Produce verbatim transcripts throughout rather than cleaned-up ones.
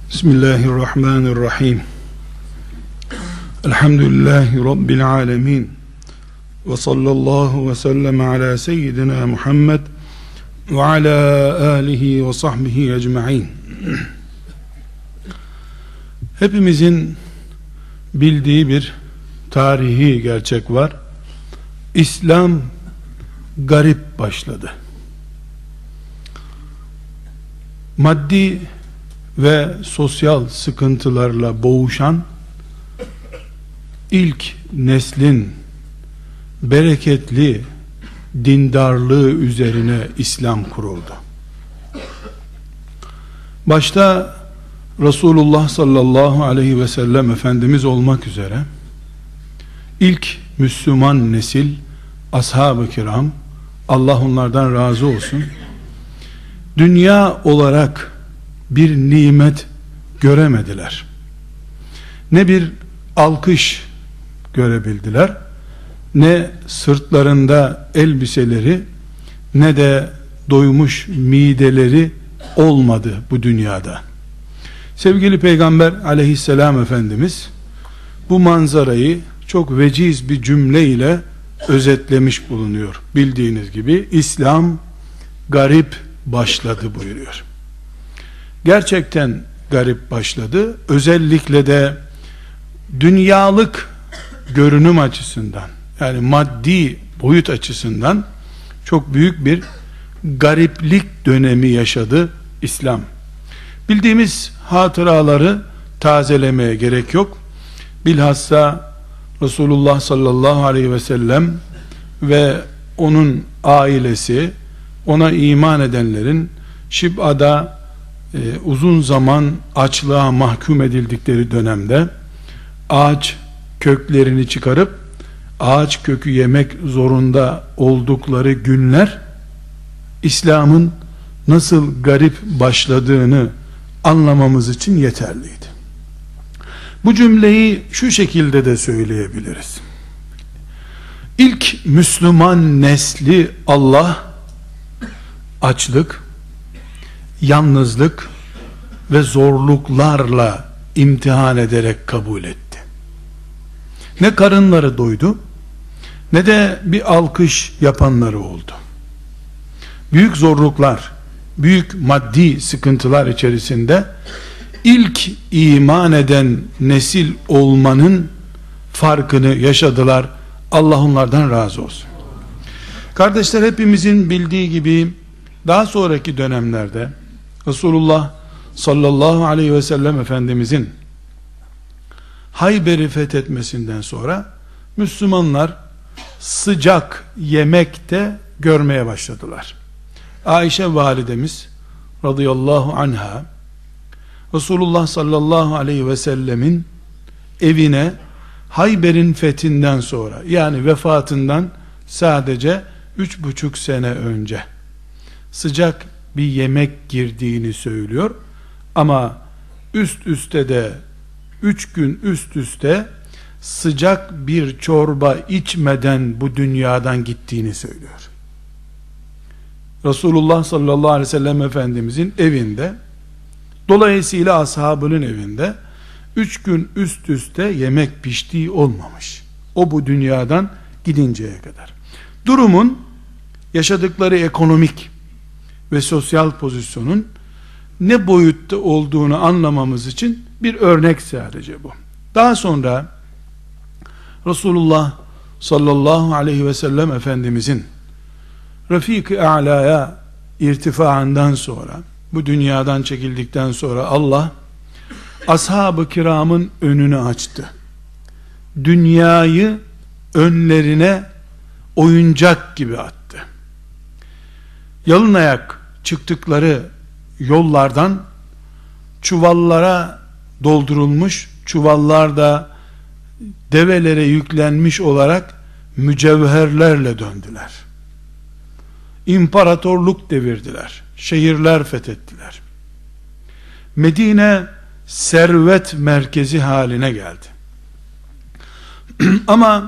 Bismillahirrahmanirrahim. Elhamdülillahi Rabbil alemin. Ve sallallahu ve sellem ala seyyidina Muhammed ve ala alihi ve sahbihi ecma'in. Hepimizin bildiği bir tarihi gerçek var. İslam garip başladı. Maddi ve sosyal sıkıntılarla boğuşan ilk neslin bereketli dindarlığı üzerine İslam kuruldu. Başta Resulullah sallallahu aleyhi ve sellem Efendimiz olmak üzere ilk Müslüman nesil ashab-ı kiram, Allah onlardan razı olsun, dünya olarak bir nimet göremediler. Ne bir alkış görebildiler, ne sırtlarında elbiseleri, ne de doymuş mideleri olmadı bu dünyada. Sevgili Peygamber aleyhisselam Efendimiz bu manzarayı çok veciz bir cümle ile özetlemiş bulunuyor. Bildiğiniz gibi İslam garip başladı buyuruyor. Gerçekten garip başladı. Özellikle de dünyalık görünüm açısından, yani maddi boyut açısından çok büyük bir gariplik dönemi yaşadı İslam. Bildiğimiz hatıraları tazelemeye gerek yok. Bilhassa Resulullah sallallahu aleyhi ve sellem ve onun ailesi, ona iman edenlerin Şib'ada e, uzun zaman açlığa mahkum edildikleri dönemde ağaç köklerini çıkarıp ağaç kökü yemek zorunda oldukları günler İslam'ın nasıl garip başladığını anlamamız için yeterliydi. Bu cümleyi şu şekilde de söyleyebiliriz. İlk Müslüman nesli Allah açlık, yalnızlık ve zorluklarla imtihan ederek kabul etti. Ne karınları doydu, ne de bir alkış yapanları oldu. Büyük zorluklar, büyük maddi sıkıntılar içerisinde ilk iman eden nesil olmanın farkını yaşadılar. Allah onlardan razı olsun. Kardeşler, hepimizin bildiği gibi daha sonraki dönemlerde Resulullah sallallahu aleyhi ve sellem Efendimizin Hayber'i fethetmesinden sonra Müslümanlar sıcak yemekte görmeye başladılar. Ayşe validemiz radıyallahu anha Resulullah sallallahu aleyhi ve sellemin evine Hayber'in fethinden sonra, yani vefatından sadece üç buçuk sene önce sıcak bir yemek girdiğini söylüyor. Ama üst üste de üç gün üst üste sıcak bir çorba içmeden bu dünyadan gittiğini söylüyor. Resulullah sallallahu aleyhi ve sellem Efendimizin evinde, dolayısıyla ashabının evinde üç gün üst üste yemek piştiği olmamış. O bu dünyadan gidinceye kadar. Durumun, yaşadıkları ekonomik ve sosyal pozisyonun ne boyutta olduğunu anlamamız için bir örnek sadece bu. Daha sonra Resulullah sallallahu aleyhi ve sellem Efendimizin Refik-i A'la'ya irtifaından sonra, bu dünyadan çekildikten sonra Allah ashab-ı kiramın önünü açtı. Dünyayı önlerine oyuncak gibi attı. Yalın ayak çıktıkları yollardan çuvallara doldurulmuş, çuvallarda develere yüklenmiş olarak mücevherlerle döndüler. İmparatorluk devirdiler. Şehirler fethettiler. Medine servet merkezi haline geldi. Ama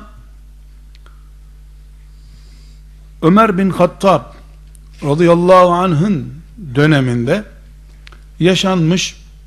Ömer bin Hattab radıyallahu anh'ın döneminde yaşanmış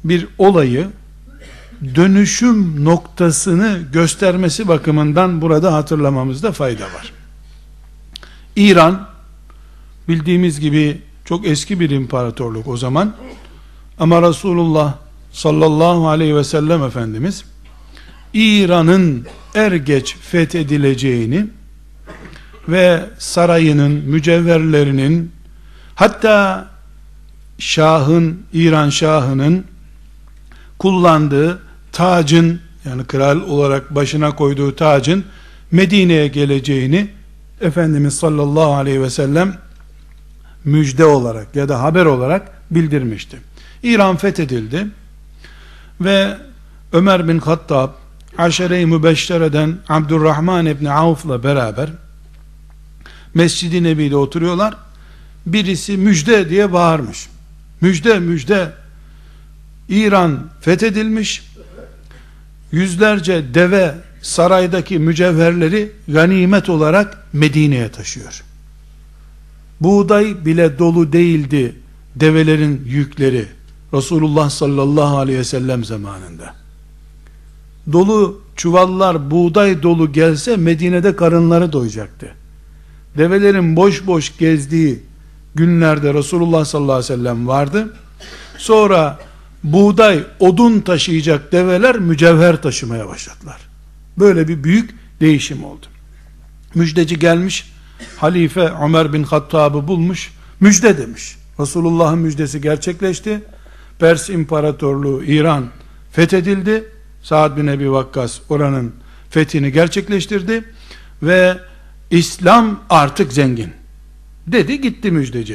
bir olayı dönüşüm noktasını göstermesi bakımından burada hatırlamamızda fayda var. İran bildiğimiz gibi çok eski bir imparatorluk o zaman, ama Resulullah sallallahu aleyhi ve sellem Efendimiz İran'ın er geç fethedileceğini ve sarayının, mücevherlerinin, hatta Şah'ın, İran Şah'ının kullandığı tacın, yani kral olarak başına koyduğu tacın Medine'ye geleceğini Efendimiz sallallahu aleyhi ve sellem müjde olarak ya da haber olarak bildirmişti. İran fethedildi ve Ömer bin Hattab Aşere-i Mübeşşere'den Abdurrahman İbni Avf'la beraber Mescid-i Nebi'de oturuyorlar. Birisi müjde diye bağırmış. Müjde, müjde. İran fethedilmiş. Yüzlerce deve saraydaki mücevherleri ganimet olarak Medine'ye taşıyor. Buğday bile dolu değildi develerin yükleri Resulullah sallallahu aleyhi ve sellem zamanında. Dolu çuvallar buğday dolu gelse Medine'de karınları doyacaktı. Develerin boş boş gezdiği günlerde Resulullah sallallahu aleyhi ve sellem vardı. Sonra buğday, odun taşıyacak develer mücevher taşımaya başladılar. Böyle bir büyük değişim oldu. Müjdeci gelmiş, halife Ömer bin Hattab'ı bulmuş, müjde demiş. Resulullah'ın müjdesi gerçekleşti. Pers İmparatorluğu İran fethedildi. Sa'd bin Ebi Vakkas oranın fethini gerçekleştirdi ve İslam artık zengin dedi, gitti müjdeci.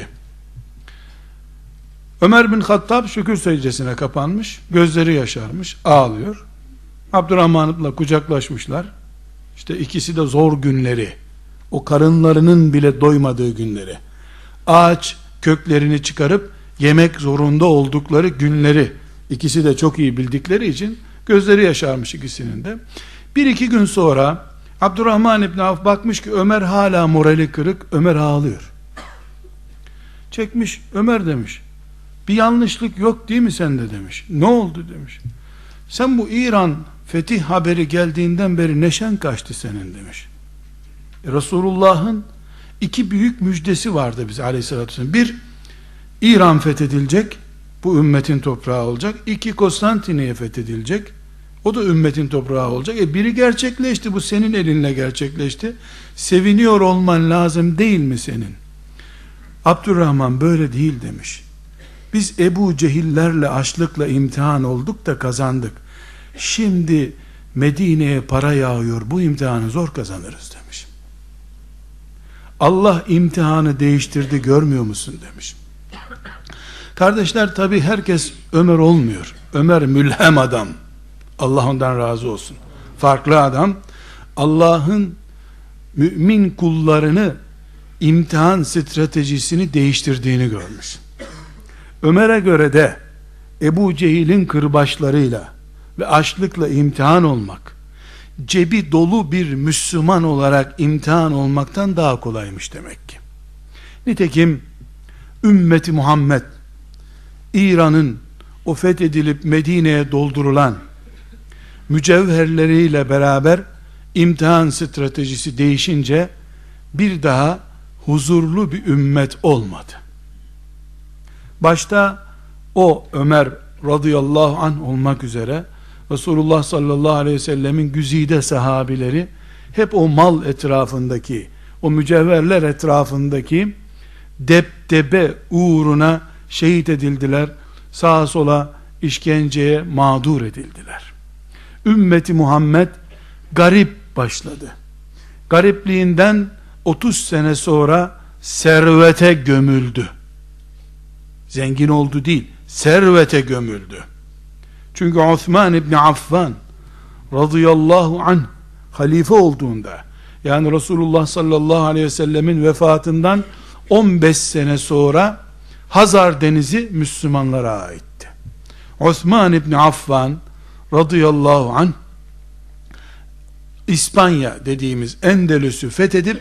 Ömer bin Hattab şükür secdesine kapanmış, gözleri yaşarmış, ağlıyor. Abdurrahman'la kucaklaşmışlar. İşte ikisi de zor günleri, o karınlarının bile doymadığı günleri, ağaç köklerini çıkarıp yemek zorunda oldukları günleri ikisi de çok iyi bildikleri için gözleri yaşarmış ikisinin de. Bir iki gün sonra Abdurrahman İbni Avf bakmış ki Ömer hala morali kırık, Ömer ağlıyor. Çekmiş, Ömer demiş, bir yanlışlık yok değil mi sende demiş. Ne oldu demiş. Sen bu İran fetih haberi geldiğinden beri neşen kaçtı senin demiş. E, Resulullah'ın iki büyük müjdesi vardı bize aleyhissalatü vesselam. Bir, İran fethedilecek, bu ümmetin toprağı olacak. İki, Konstantiniye fethedilecek, o da ümmetin toprağı olacak. E biri gerçekleşti, bu senin elinle gerçekleşti. Seviniyor olman lazım değil mi senin? Abdurrahman böyle değil demiş. Biz Ebu Cehillerle açlıkla imtihan olduk da kazandık. Şimdi Medine'ye para yağıyor, bu imtihanı zor kazanırız demiş. Allah imtihanı değiştirdi, görmüyor musun demiş. Kardeşler, tabi herkes Ömer olmuyor. Ömer mülhem adam, Allah ondan razı olsun, farklı adam. Allah'ın mümin kullarını imtihan stratejisini değiştirdiğini görmüş. Ömer'e göre de Ebu Cehil'in kırbaçlarıyla ve açlıkla imtihan olmak, cebi dolu bir Müslüman olarak imtihan olmaktan daha kolaymış demek ki. Nitekim ümmeti Muhammed, İran'ın o fethedilip Medine'ye doldurulan mücevherleriyle beraber imtihan stratejisi değişince bir daha huzurlu bir ümmet olmadı. Başta o Ömer radıyallahu anh olmak üzere Resulullah sallallahu aleyhi ve sellemin güzide sahabileri hep o mal etrafındaki, o mücevherler etrafındaki depdebe uğruna şehit edildiler, sağa sola işkenceye mağdur edildiler. Ümmeti Muhammed garip başladı. Garipliğinden otuz sene sonra servete gömüldü. Zengin oldu değil, servete gömüldü. Çünkü Osman İbni Affan radıyallahu anh halife olduğunda, yani Resulullah sallallahu aleyhi ve sellemin vefatından on beş sene sonra Hazar Denizi Müslümanlara aitti. Osman İbni Affan radıyallahu anh İspanya dediğimiz Endelüs'ü fethedip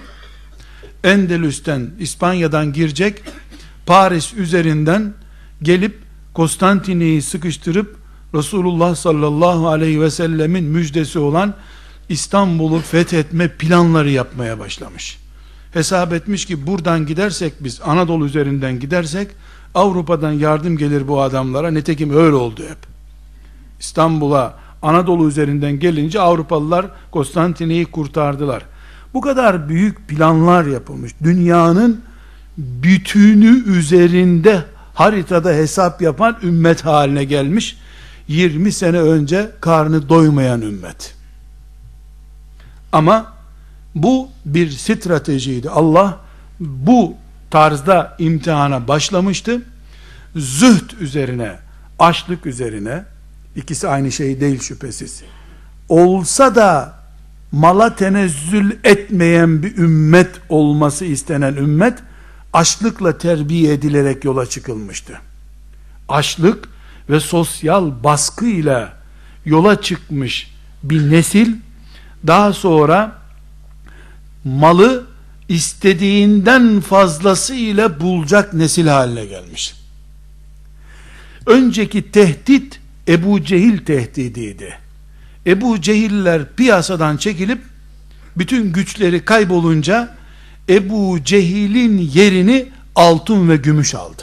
Endülüs'ten, İspanya'dan girecek, Paris üzerinden gelip Konstantin'i sıkıştırıp Resulullah sallallahu aleyhi ve sellemin müjdesi olan İstanbul'u fethetme planları yapmaya başlamış. Hesap etmiş ki buradan gidersek, biz Anadolu üzerinden gidersek Avrupa'dan yardım gelir bu adamlara. Nitekim öyle oldu hep. İstanbul'a Anadolu üzerinden gelince Avrupalılar Konstantin'i kurtardılar. Bu kadar büyük planlar yapılmış. Dünyanın bütünü üzerinde haritada hesap yapan ümmet haline gelmiş. yirmi sene önce karnı doymayan ümmet. Ama bu bir stratejiydi. Allah bu tarzda imtihana başlamıştı. Zühd üzerine, açlık üzerine, ikisi aynı şey değil şüphesiz. Olsa da mala tenezzül etmeyen bir ümmet olması istenen ümmet, açlıkla terbiye edilerek yola çıkılmıştı. Açlık ve sosyal baskıyla yola çıkmış bir nesil, daha sonra malı istediğinden fazlası ile bulacak nesil haline gelmiş. Önceki tehdit Ebu Cehil tehdidiydi. Ebu Cehiller piyasadan çekilip bütün güçleri kaybolunca Ebu Cehil'in yerini altın ve gümüş aldı.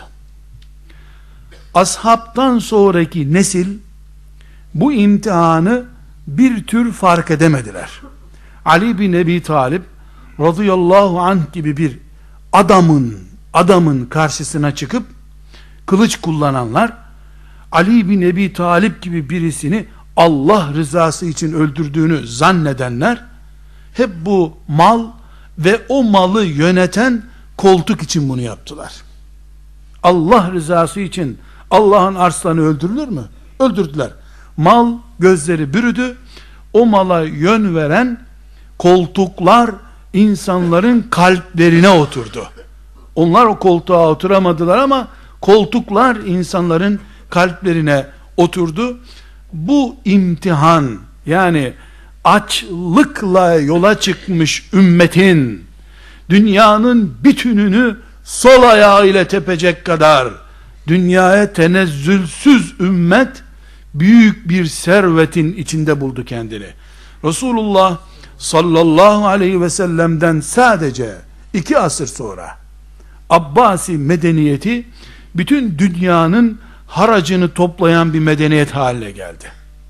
Ashabtan sonraki nesil bu imtihanı bir tür fark edemediler. Ali bin Ebi Talib radıyallahu anh gibi bir adamın adamın karşısına çıkıp kılıç kullananlar, Ali bin Ebi Talib gibi birisini Allah rızası için öldürdüğünü zannedenler, hep bu mal ve o malı yöneten koltuk için bunu yaptılar. Allah rızası için Allah'ın arslanı öldürülür mü? Öldürdüler. Mal gözleri bürüdü. O mala yön veren koltuklar insanların kalplerine oturdu. Onlar o koltuğa oturamadılar ama koltuklar insanların kalplerine oturdu. Bu imtihan, yani açlıkla yola çıkmış ümmetin dünyanın bütününü sol ayağı ile tepecek kadar dünyaya tenezzülsüz ümmet büyük bir servetin içinde buldu kendini. Resulullah sallallahu aleyhi ve sellem'den sadece iki asır sonra Abbasi medeniyeti bütün dünyanın haracını toplayan bir medeniyet haline geldi.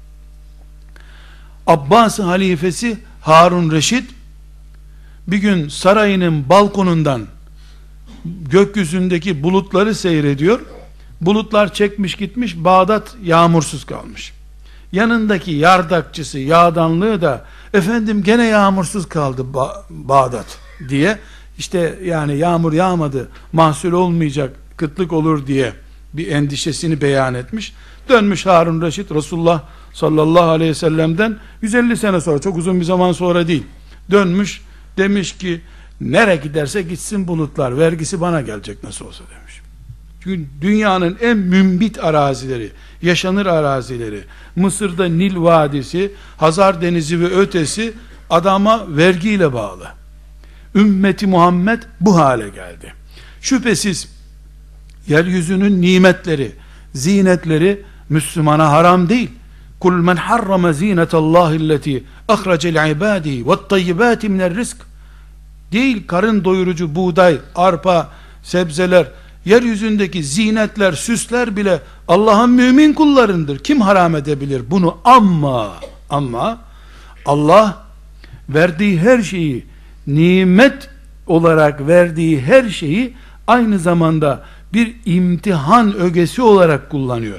Abbasi halifesi Harun Reşit bir gün sarayının balkonundan gökyüzündeki bulutları seyrediyor. Bulutlar çekmiş gitmiş, Bağdat yağmursuz kalmış. Yanındaki yardakçısı, yağdanlığı da, efendim gene yağmursuz kaldı ba- Bağdat diye, işte yani yağmur yağmadı, mahsul olmayacak, kıtlık olur diye bir endişesini beyan etmiş. Dönmüş Harun Reşit, Resulullah sallallahu aleyhi ve sellem'den yüz elli sene sonra, çok uzun bir zaman sonra değil, dönmüş, demiş ki nereye giderse gitsin bulutlar, vergisi bana gelecek nasıl olsa demiş. Çünkü dünyanın en mümbit arazileri, yaşanır arazileri, Mısır'da Nil Vadisi, Hazar Denizi ve ötesi adama vergiyle bağlı. Ümmeti Muhammed bu hale geldi. Şüphesiz yeryüzünün nimetleri, zinetleri Müslümana haram değil. Kul men harrama zinetallahi allati ahrece li'ibadihi ve't-tayyibati min'r rizk. Değil, karın doyurucu buğday, arpa, sebzeler, yeryüzündeki zinetler, süsler bile Allah'ın mümin kullarındır. Kim haram edebilir bunu? Ama ama Allah verdiği her şeyi, nimet olarak verdiği her şeyi aynı zamanda bir imtihan ögesi olarak kullanıyor.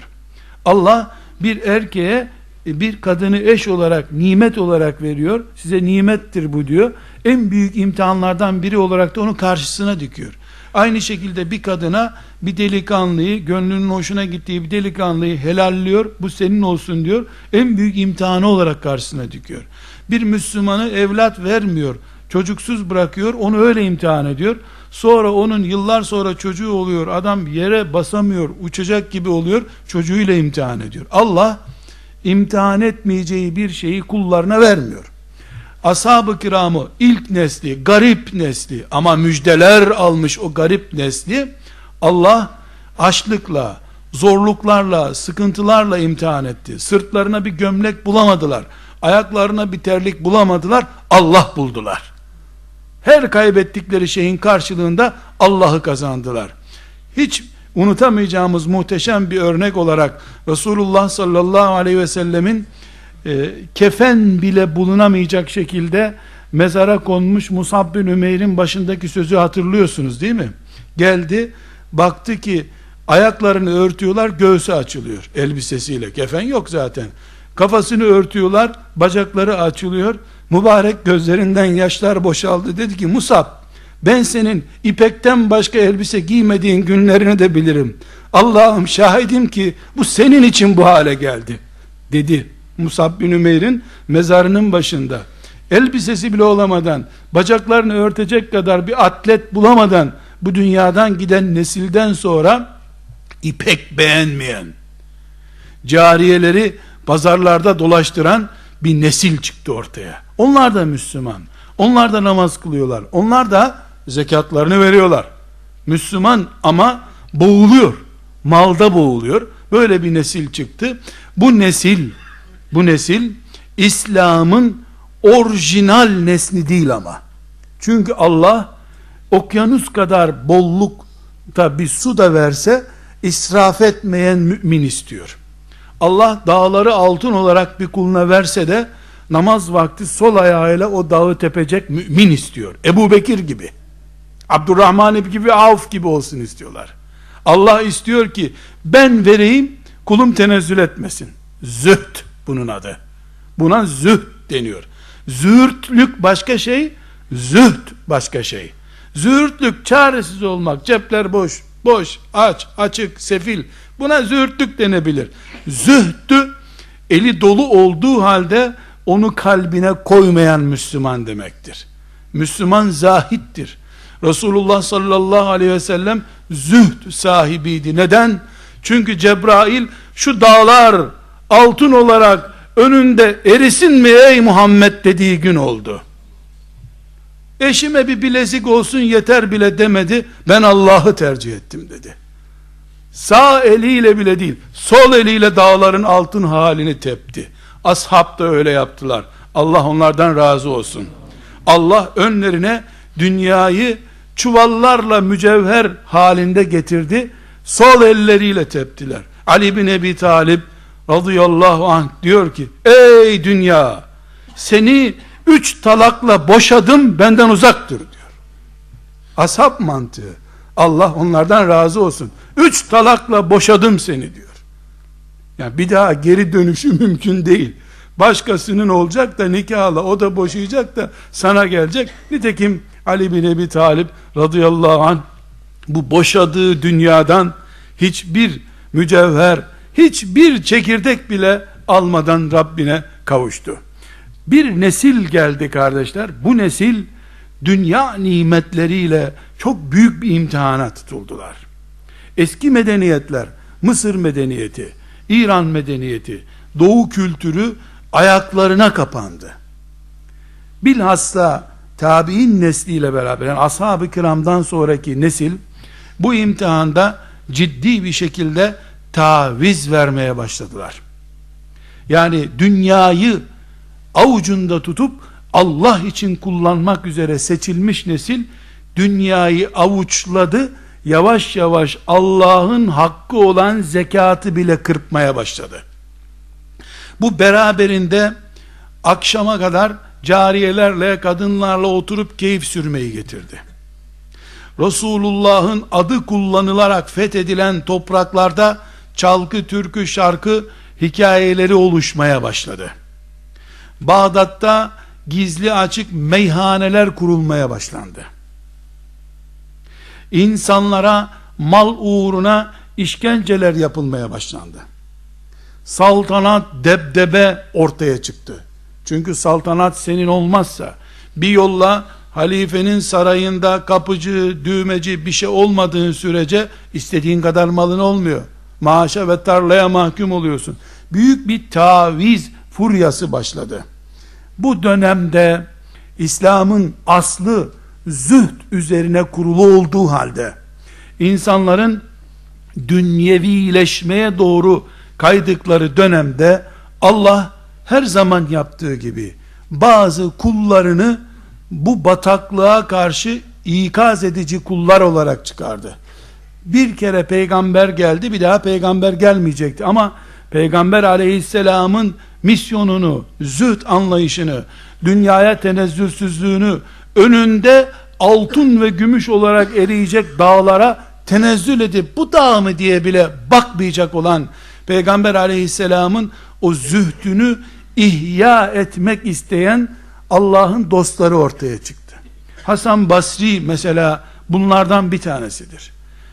Allah bir erkeğe bir kadını eş olarak, nimet olarak veriyor. Size nimettir bu diyor. En büyük imtihanlardan biri olarak da onu karşısına dikiyor. Aynı şekilde bir kadına bir delikanlıyı, gönlünün hoşuna gittiği bir delikanlıyı helalliyor. Bu senin olsun diyor. En büyük imtihanı olarak karşısına dikiyor. Bir Müslümanı evlat vermiyor, çocuksuz bırakıyor, onu öyle imtihan ediyor. Sonra onun yıllar sonra çocuğu oluyor, adam yere basamıyor, uçacak gibi oluyor, çocuğuyla imtihan ediyor. Allah imtihan etmeyeceği bir şeyi kullarına vermiyor. Ashab-ı kiramı, ilk nesli, garip nesli ama müjdeler almış o garip nesli, Allah açlıkla, zorluklarla, sıkıntılarla imtihan etti. Sırtlarına bir gömlek bulamadılar. Ayaklarına bir terlik bulamadılar. Allah buldular. Her kaybettikleri şeyin karşılığında Allah'ı kazandılar. Hiç unutamayacağımız muhteşem bir örnek olarak Resulullah sallallahu aleyhi ve sellemin e, kefen bile bulunamayacak şekilde mezara konmuş Musab bin Ümeyr'in başındaki sözü hatırlıyorsunuz değil mi? Geldi, baktı ki ayaklarını örtüyorlar, göğsü açılıyor elbisesiyle. Kefen yok zaten. Kafasını örtüyorlar, bacakları açılıyor. Mübarek gözlerinden yaşlar boşaldı. Dedi ki, Musab, ben senin ipekten başka elbise giymediğin günlerini de bilirim. Allah'ım şahidim ki bu senin için bu hale geldi dedi. Musab bin Ümeyr'in mezarının başında elbisesi bile olamadan, bacaklarını örtecek kadar bir atlet bulamadan bu dünyadan giden nesilden sonra ipek beğenmeyen, cariyeleri pazarlarda dolaştıran bir nesil çıktı ortaya. Onlar da Müslüman. Onlar da namaz kılıyorlar. Onlar da zekatlarını veriyorlar. Müslüman ama boğuluyor. Malda boğuluyor. Böyle bir nesil çıktı. Bu nesil, bu nesil İslam'ın orijinal nesli değil ama. Çünkü Allah okyanus kadar bollukta bir su da verse israf etmeyen mümin istiyor. Allah dağları altın olarak bir kuluna verse de namaz vakti sol ayağıyla o dağı tepecek mümin istiyor. Ebu Bekir gibi, Abdurrahman gibi, Avf gibi olsun istiyorlar. Allah istiyor ki ben vereyim, kulum tenezzül etmesin. Zühd bunun adı. Buna zühd deniyor. Zühdlük başka şey, zühd başka şey. Zühdlük çaresiz olmak, cepler boş, boş, aç, açık, sefil. Buna zühdlük denebilir. Zühdü eli dolu olduğu halde onu kalbine koymayan Müslüman demektir. Müslüman zahittir. Resulullah sallallahu aleyhi ve sellem zühd sahibiydi. Neden? Çünkü Cebrail şu dağlar altın olarak önünde erisin mi ey Muhammed dediği gün oldu. Eşime bir bilezik olsun yeter bile demedi. Ben Allah'ı tercih ettim dedi. Sağ eliyle bile değil, sol eliyle dağların altın halini tepti. Ashab da öyle yaptılar. Allah onlardan razı olsun. Allah önlerine dünyayı çuvallarla mücevher halinde getirdi. Sol elleriyle teptiler. Ali bin Ebi Talib radıyallahu anh diyor ki, ey dünya, seni üç talakla boşadım, benden uzak dur diyor. Ashab mantığı. Allah onlardan razı olsun. Üç talakla boşadım seni diyor. Yani bir daha geri dönüşü mümkün değil. Başkasının olacak da nikahla, o da boşayacak da sana gelecek. Nitekim Ali bin Ebi Talib radıyallahu anh bu boşadığı dünyadan hiçbir mücevher, hiçbir çekirdek bile almadan Rabbine kavuştu. Bir nesil geldi kardeşler. Bu nesil dünya nimetleriyle çok büyük bir imtihana tutuldular. Eski medeniyetler, Mısır medeniyeti, İran medeniyeti, Doğu kültürü ayaklarına kapandı. Bilhassa tabi'in nesliyle beraber, yani ashab-ı kiramdan sonraki nesil bu imtihanda ciddi bir şekilde taviz vermeye başladılar. Yani dünyayı avucunda tutup Allah için kullanmak üzere seçilmiş nesil dünyayı avuçladı, yavaş yavaş Allah'ın hakkı olan zekatı bile kırpmaya başladı. Bu beraberinde akşama kadar cariyelerle, kadınlarla oturup keyif sürmeyi getirdi. Resulullah'ın adı kullanılarak fethedilen topraklarda çalgı, türkü, şarkı hikayeleri oluşmaya başladı. Bağdat'ta gizli açık meyhaneler kurulmaya başlandı. İnsanlara mal uğruna işkenceler yapılmaya başlandı. Saltanat, debdebe ortaya çıktı. Çünkü saltanat senin olmazsa, bir yolla halifenin sarayında kapıcı, düğmeci bir şey olmadığın sürece istediğin kadar malın olmuyor. Maaşa ve tarlaya mahkum oluyorsun. Büyük bir taviz furyası başladı. Bu dönemde İslam'ın aslı zühd üzerine kurulu olduğu halde insanların dünyevileşmeye doğru kaydıkları dönemde Allah her zaman yaptığı gibi bazı kullarını bu bataklığa karşı ikaz edici kullar olarak çıkardı. Bir kere peygamber geldi, bir daha peygamber gelmeyecekti ama Peygamber aleyhisselamın misyonunu, zühd anlayışını, dünyaya tenezzülsüzlüğünü, önünde altın ve gümüş olarak eriyecek dağlara tenezzül edip bu dağ mı diye bile bakmayacak olan Peygamber aleyhisselamın o zühdünü ihya etmek isteyen Allah'ın dostları ortaya çıktı. Hasan Basri mesela bunlardan bir tanesidir.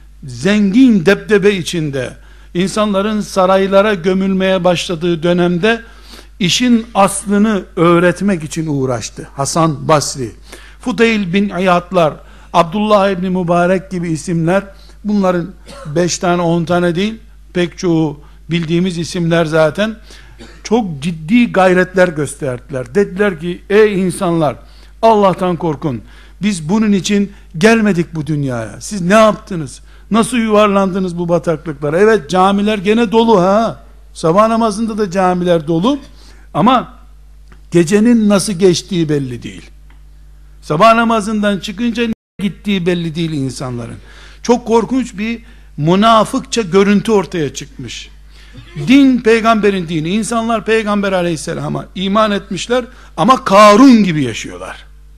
Zengin debdebe içinde insanların saraylara gömülmeye başladığı dönemde işin aslını öğretmek için uğraştı Hasan Basri. Fudeyl bin İyadlar, Abdullah İbni Mübarek gibi isimler, bunların beş tane on tane değil, pek çoğu bildiğimiz isimler zaten, çok ciddi gayretler gösterdiler. Dediler ki ey insanlar, Allah'tan korkun, biz bunun için gelmedik bu dünyaya. Siz ne yaptınız? Nasıl yuvarlandınız bu bataklıklara? Evet, camiler gene dolu ha. Sabah namazında da camiler dolu. Ama gecenin nasıl geçtiği belli değil. Sabah namazından çıkınca ne gittiği belli değil insanların. Çok korkunç bir münafıkça görüntü ortaya çıkmış. Din peygamberin dini. İnsanlar peygamber aleyhisselama iman etmişler ama Karun gibi yaşıyorlar.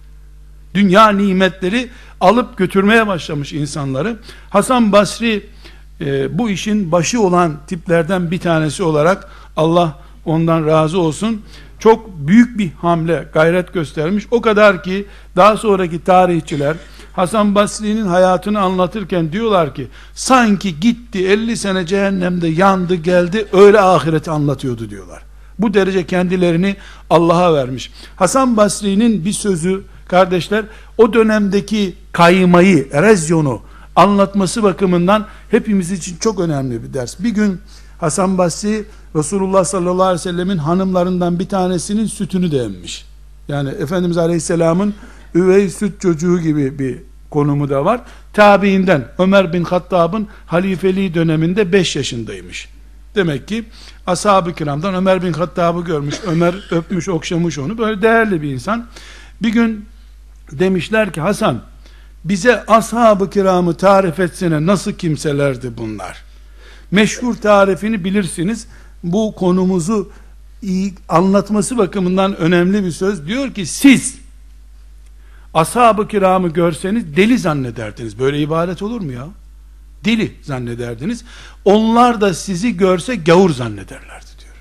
Dünya nimetleri alıp götürmeye başlamış insanları. Hasan Basri e, bu işin başı olan tiplerden bir tanesi olarak, Allah ondan razı olsun, çok büyük bir hamle, gayret göstermiş. O kadar ki daha sonraki tarihçiler Hasan Basri'nin hayatını anlatırken diyorlar ki sanki gitti elli sene cehennemde yandı geldi, öyle ahireti anlatıyordu diyorlar. Bu derece kendilerini Allah'a vermiş. Hasan Basri'nin bir sözü kardeşler, o dönemdeki kaymayı, erozyonu anlatması bakımından hepimiz için çok önemli bir ders. Bir gün Hasan Basri Resulullah sallallahu aleyhi ve sellemin hanımlarından bir tanesinin sütünü de emmiş. Yani Efendimiz aleyhisselamın üvey süt çocuğu gibi bir konumu da var. Tabiinden Ömer bin Hattab'ın halifeliği döneminde beş yaşındaymış. Demek ki ashab-ı kiramdan Ömer bin Hattab'ı görmüş, Ömer öpmüş, okşamış onu. Böyle değerli bir insan. Bir gün demişler ki Hasan, bize ashab-ı kiramı tarif etsene, nasıl kimselerdi bunlar? Meşhur tarifini bilirsiniz. Bu konumuzu iyi anlatması bakımından önemli bir söz. Diyor ki siz ashab-ı kiramı görseniz deli zannederdiniz. Böyle ibaret olur mu ya? Deli zannederdiniz. Onlar da sizi görse gavur zannederlerdi diyor.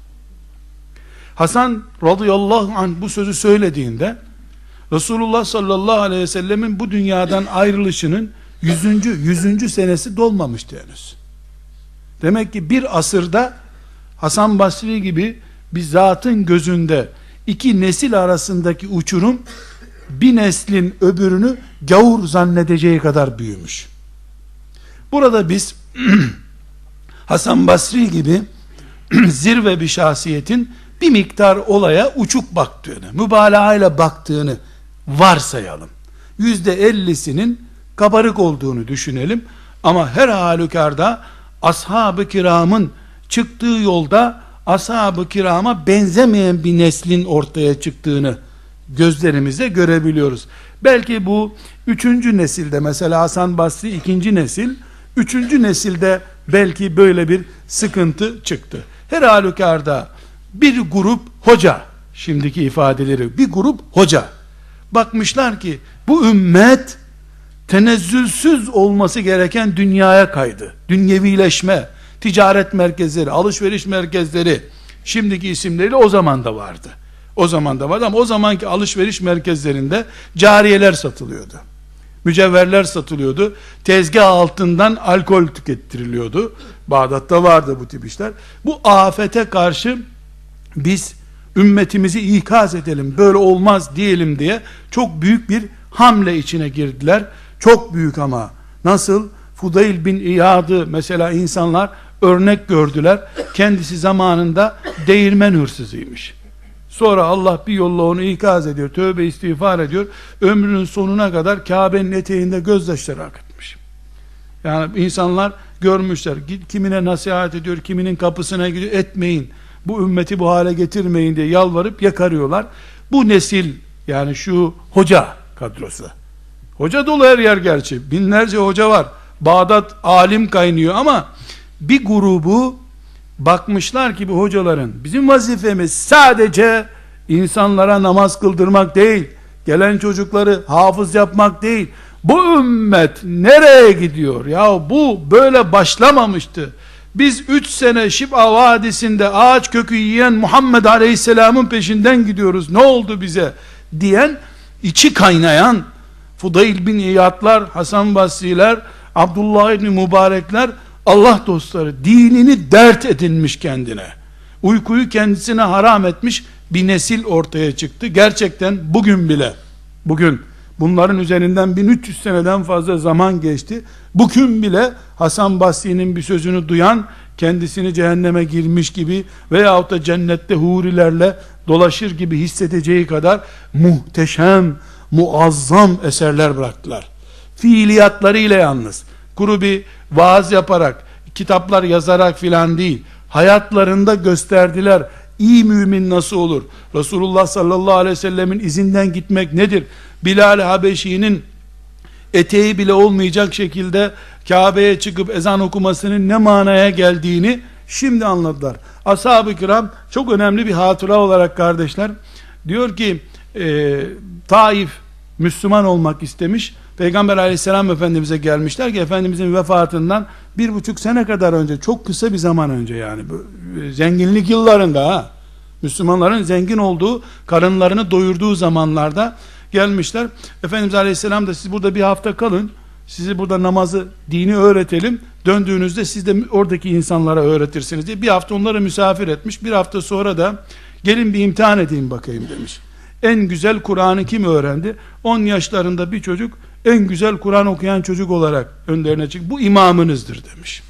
Hasan radıyallahu anh bu sözü söylediğinde Resulullah sallallahu aleyhi ve sellemin bu dünyadan ayrılışının yüzüncü, yüzüncü senesi dolmamıştı henüz. Demek ki bir asırda Hasan Basri gibi bir zatın gözünde iki nesil arasındaki uçurum bir neslin öbürünü gavur zannedeceği kadar büyümüş. Burada biz Hasan Basri gibi zirve bir şahsiyetin bir miktar olaya uçuk baktığını, mübalağayla baktığını varsayalım. Yüzde ellisinin kabarık olduğunu düşünelim. Ama her halükarda ashab-ı kiramın çıktığı yolda ashab-ı kirama benzemeyen bir neslin ortaya çıktığını gözlerimizle görebiliyoruz. Belki bu üçüncü nesilde, mesela Hasan Basri ikinci nesil, üçüncü nesilde belki böyle bir sıkıntı çıktı. Her halükarda bir grup hoca, şimdiki ifadeleri, bir grup hoca bakmışlar ki bu ümmet tenezzülsüz olması gereken dünyaya kaydı. Dünyevileşme, ticaret merkezleri, alışveriş merkezleri, şimdiki isimleriyle o zaman da vardı. O zaman da vardı ama o zamanki alışveriş merkezlerinde cariyeler satılıyordu. Mücevherler satılıyordu. Tezgah altından alkol tükettiriliyordu. Bağdat'ta vardı bu tip işler. Bu afete karşı biz ümmetimizi ikaz edelim, böyle olmaz diyelim diye çok büyük bir hamle içine girdiler. Çok büyük ama nasıl? Fudeyl bin İyad'ı mesela insanlar örnek gördüler. Kendisi zamanında değirmen hırsızıymış. Sonra Allah bir yolla onu ikaz ediyor, tövbe istiğfar ediyor. Ömrünün sonuna kadar Kabe'nin eteğinde gözyaşları akıtmış. Yani insanlar görmüşler. Kimine nasihat ediyor, kiminin kapısına gidiyor. Etmeyin. Bu ümmeti bu hale getirmeyin diye yalvarıp yakarıyorlar. Bu nesil, yani şu hoca kadrosu. Hoca dolu her yer gerçi. Binlerce hoca var. Bağdat alim kaynıyor ama bir grubu bakmışlar ki bu hocaların, bizim vazifemiz sadece insanlara namaz kıldırmak değil, gelen çocukları hafız yapmak değil. Bu ümmet nereye gidiyor? Ya bu böyle başlamamıştı. Biz üç sene Şib'a Vadisi'nde ağaç kökü yiyen Muhammed Aleyhisselam'ın peşinden gidiyoruz. Ne oldu bize? Diyen, içi kaynayan Fudayl bin İyadlar, Hasan Basri'ler, Abdullah ibn Mübarekler, Allah dostları, dinini dert edinmiş kendine. Uykuyu kendisine haram etmiş bir nesil ortaya çıktı. Gerçekten bugün bile, bugün bunların üzerinden bin üç yüz seneden fazla zaman geçti. Bugün bile Hasan Basri'nin bir sözünü duyan kendisini cehenneme girmiş gibi veyahut da cennette hurilerle dolaşır gibi hissedeceği kadar muhteşem, muazzam eserler bıraktılar. Fiiliyatlarıyla yalnız, kuru bir vaaz yaparak, kitaplar yazarak filan değil, hayatlarında gösterdiler. İyi mümin nasıl olur? Resulullah sallallahu aleyhi ve sellemin izinden gitmek nedir? Bilal-i Habeşi'nin eteği bile olmayacak şekilde Kabe'ye çıkıp ezan okumasının ne manaya geldiğini şimdi anladılar. Ashab-ı kiram çok önemli bir hatıra olarak kardeşler, diyor ki e, Taif Müslüman olmak istemiş. Peygamber aleyhisselam Efendimiz'e gelmişler ki Efendimiz'in vefatından bir buçuk sene kadar önce, çok kısa bir zaman önce, yani zenginlik yıllarında, ha, Müslümanların zengin olduğu, karınlarını doyurduğu zamanlarda gelmişler. Efendimiz aleyhisselam da siz burada bir hafta kalın, sizi burada namazı, dini öğretelim, döndüğünüzde siz de oradaki insanlara öğretirsiniz diye bir hafta onları misafir etmiş. Bir hafta sonra da gelin bir imtihan edeyim bakayım demiş. En güzel Kur'an'ı kim öğrendi? on yaşlarında bir çocuk en güzel Kur'an okuyan çocuk olarak önlerine çık. Bu imamınızdır demiş.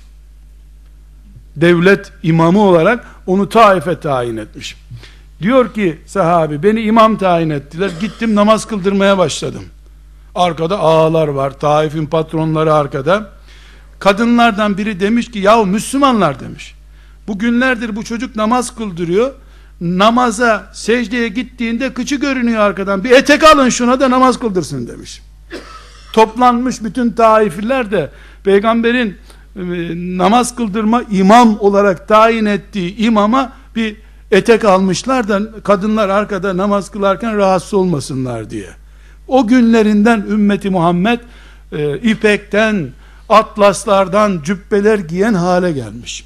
Devlet imamı olarak onu Taif'e tayin etmiş. Diyor ki sahabi, beni imam tayin ettiler. Gittim namaz kıldırmaya başladım. Arkada ağalar var. Taif'in patronları arkada. Kadınlardan biri demiş ki, yahu Müslümanlar demiş, bugünlerdir bu çocuk namaz kıldırıyor. Namaza, secdeye gittiğinde kıçı görünüyor arkadan. Bir etek alın şuna da namaz kıldırsın demiş. Toplanmış bütün Taifliler de peygamberin e, namaz kıldırma imam olarak tayin ettiği imama bir etek almışlar da kadınlar arkada namaz kılarken rahatsız olmasınlar diye. O günlerinden ümmeti Muhammed e, ipekten, atlaslardan cübbeler giyen hale gelmiş.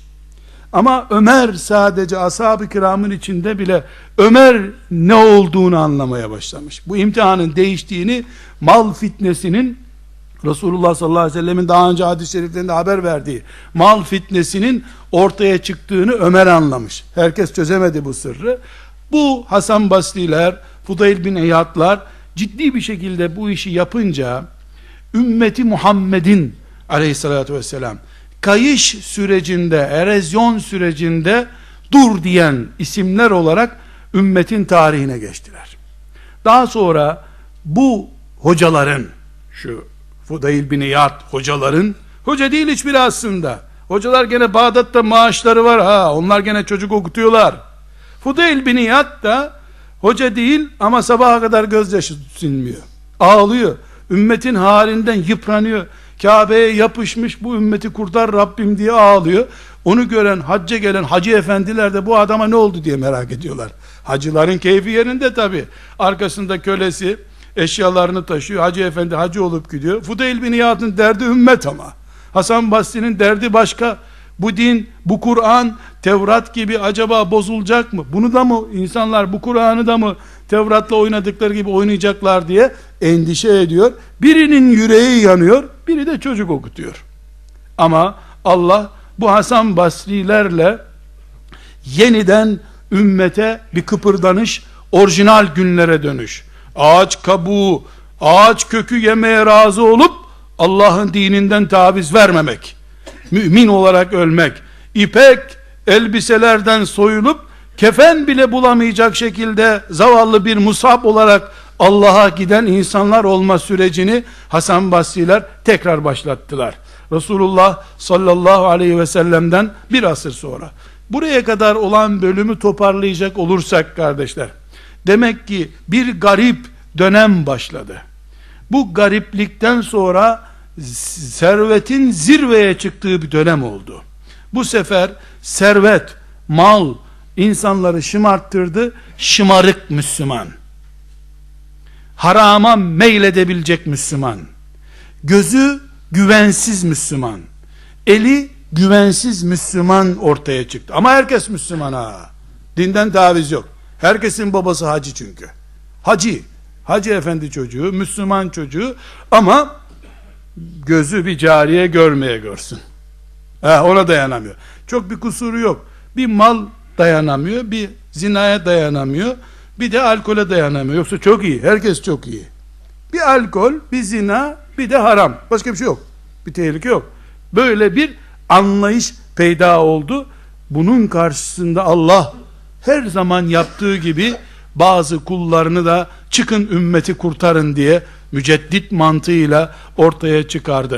Ama Ömer sadece ashab-ı kiramın içinde bile Ömer ne olduğunu anlamaya başlamış. Bu imtihanın değiştiğini, mal fitnesinin, Resulullah sallallahu aleyhi ve sellemin daha önce hadis-i şeriflerinde haber verdiği mal fitnesinin ortaya çıktığını Ömer anlamış. Herkes çözemedi bu sırrı. Bu Hasan Basri'ler, Fudayl bin İyadlar ciddi bir şekilde bu işi yapınca ümmeti Muhammed'in aleyhissalatü vesselam kayış sürecinde, erozyon sürecinde dur diyen isimler olarak ümmetin tarihine geçtiler. Daha sonra bu hocaların, şu Fudayl bin İyad hocaların, hoca değil hiçbiri aslında. Hocalar gene Bağdat'ta maaşları var, ha, onlar gene çocuk okutuyorlar. Fudayl bin İyad da hoca değil ama sabaha kadar gözyaşı silmiyor. Ağlıyor. Ümmetin halinden yıpranıyor. Kabe'ye yapışmış, bu ümmeti kurtar Rabbim diye ağlıyor. Onu gören, hacca gelen hacı efendiler de bu adama ne oldu diye merak ediyorlar. Hacıların keyfi yerinde tabi. Arkasında kölesi eşyalarını taşıyor. Hacı efendi hacı olup gidiyor. Fudayl bin İyad'ın derdi ümmet ama. Hasan Basri'nin derdi başka. Bu din, bu Kur'an Tevrat gibi acaba bozulacak mı? Bunu da mı insanlar, bu Kur'an'ı da mı Tevrat'la oynadıkları gibi oynayacaklar diye endişe ediyor. Birinin yüreği yanıyor, biri de çocuk okutuyor. Ama Allah bu Hasan Basri'lerle yeniden ümmete bir kıpırdanış, orijinal günlere dönüş, ağaç kabuğu, ağaç kökü yemeye razı olup Allah'ın dininden taviz vermemek, mümin olarak ölmek, ipek elbiselerden soyulup kefen bile bulamayacak şekilde zavallı bir Musab olarak Allah'a giden insanlar olma sürecini Hasan Basri'ler tekrar başlattılar. Resulullah sallallahu aleyhi ve sellem'den bir asır sonra. Buraya kadar olan bölümü toparlayacak olursak kardeşler, demek ki bir garip dönem başladı. Bu gariplikten sonra servetin zirveye çıktığı bir dönem oldu. Bu sefer servet, mal insanları şımarttırdı. Şımarık Müslüman, harama meyledebilecek Müslüman, gözü güvensiz Müslüman, eli güvensiz Müslüman ortaya çıktı. Ama herkes Müslüman ha. Dinden taviz yok. Herkesin babası hacı çünkü. Hacı, hacı efendi çocuğu, Müslüman çocuğu, ama gözü bir cariye görmeye görsün. Ha, ona dayanamıyor. Çok bir kusuru yok. Bir mal dayanamıyor, bir zinaya dayanamıyor, bir de alkole dayanamıyor. Yoksa çok iyi. Herkes çok iyi. Bir alkol, bir zina, bir de haram. Başka bir şey yok. Bir tehlike yok. Böyle bir anlayış peyda oldu. Bunun karşısında Allah her zaman yaptığı gibi bazı kullarını da çıkın ümmeti kurtarın diye müceddit mantığıyla ortaya çıkardı.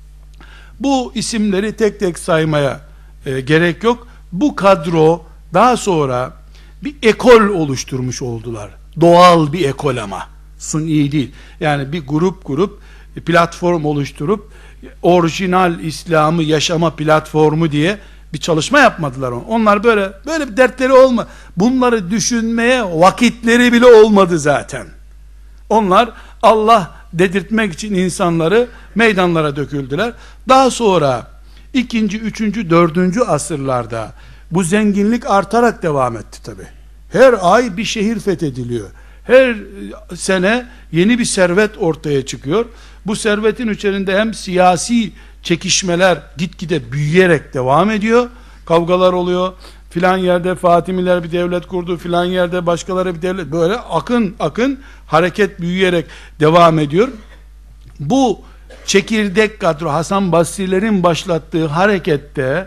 Bu isimleri tek tek saymaya e, gerek yok. Bu kadro daha sonra bir ekol oluşturmuş oldular. Doğal bir ekol ama. Suni değil. Yani bir grup grup platform oluşturup orijinal İslam'ı yaşama platformu diye bir çalışma yapmadılar. Onlar böyle böyle bir dertleri olma. Bunları düşünmeye vakitleri bile olmadı zaten. Onlar Allah dedirtmek için insanları meydanlara döküldüler. Daha sonra ikinci, üçüncü, dördüncü asırlarda bu zenginlik artarak devam etti tabi. Her ay bir şehir fethediliyor. Her sene yeni bir servet ortaya çıkıyor. Bu servetin içerisinde hem siyasi çekişmeler gitgide büyüyerek devam ediyor. Kavgalar oluyor. Filan yerde Fatimiler bir devlet kurdu, filan yerde başkaları bir devlet. Böyle akın akın hareket büyüyerek devam ediyor. Bu çekirdek kadro, Hasan Basri'lerin başlattığı harekette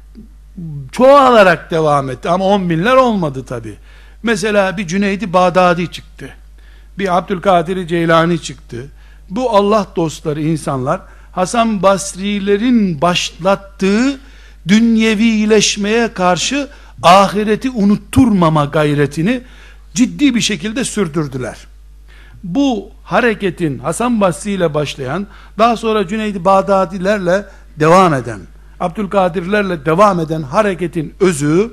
çoğalarak devam etti. Ama on binler olmadı tabi. Mesela bir Cüneydi Bağdadi çıktı. Bir Abdülkadir Ceylani çıktı. Bu Allah dostları insanlar Hasan Basri'lerin başlattığı dünyevileşmeye karşı ahireti unutturmama gayretini ciddi bir şekilde sürdürdüler. Bu hareketin Hasan Basri ile başlayan, daha sonra Cüneydi Bağdadilerle devam eden, Abdülkadirlerle devam eden hareketin özü,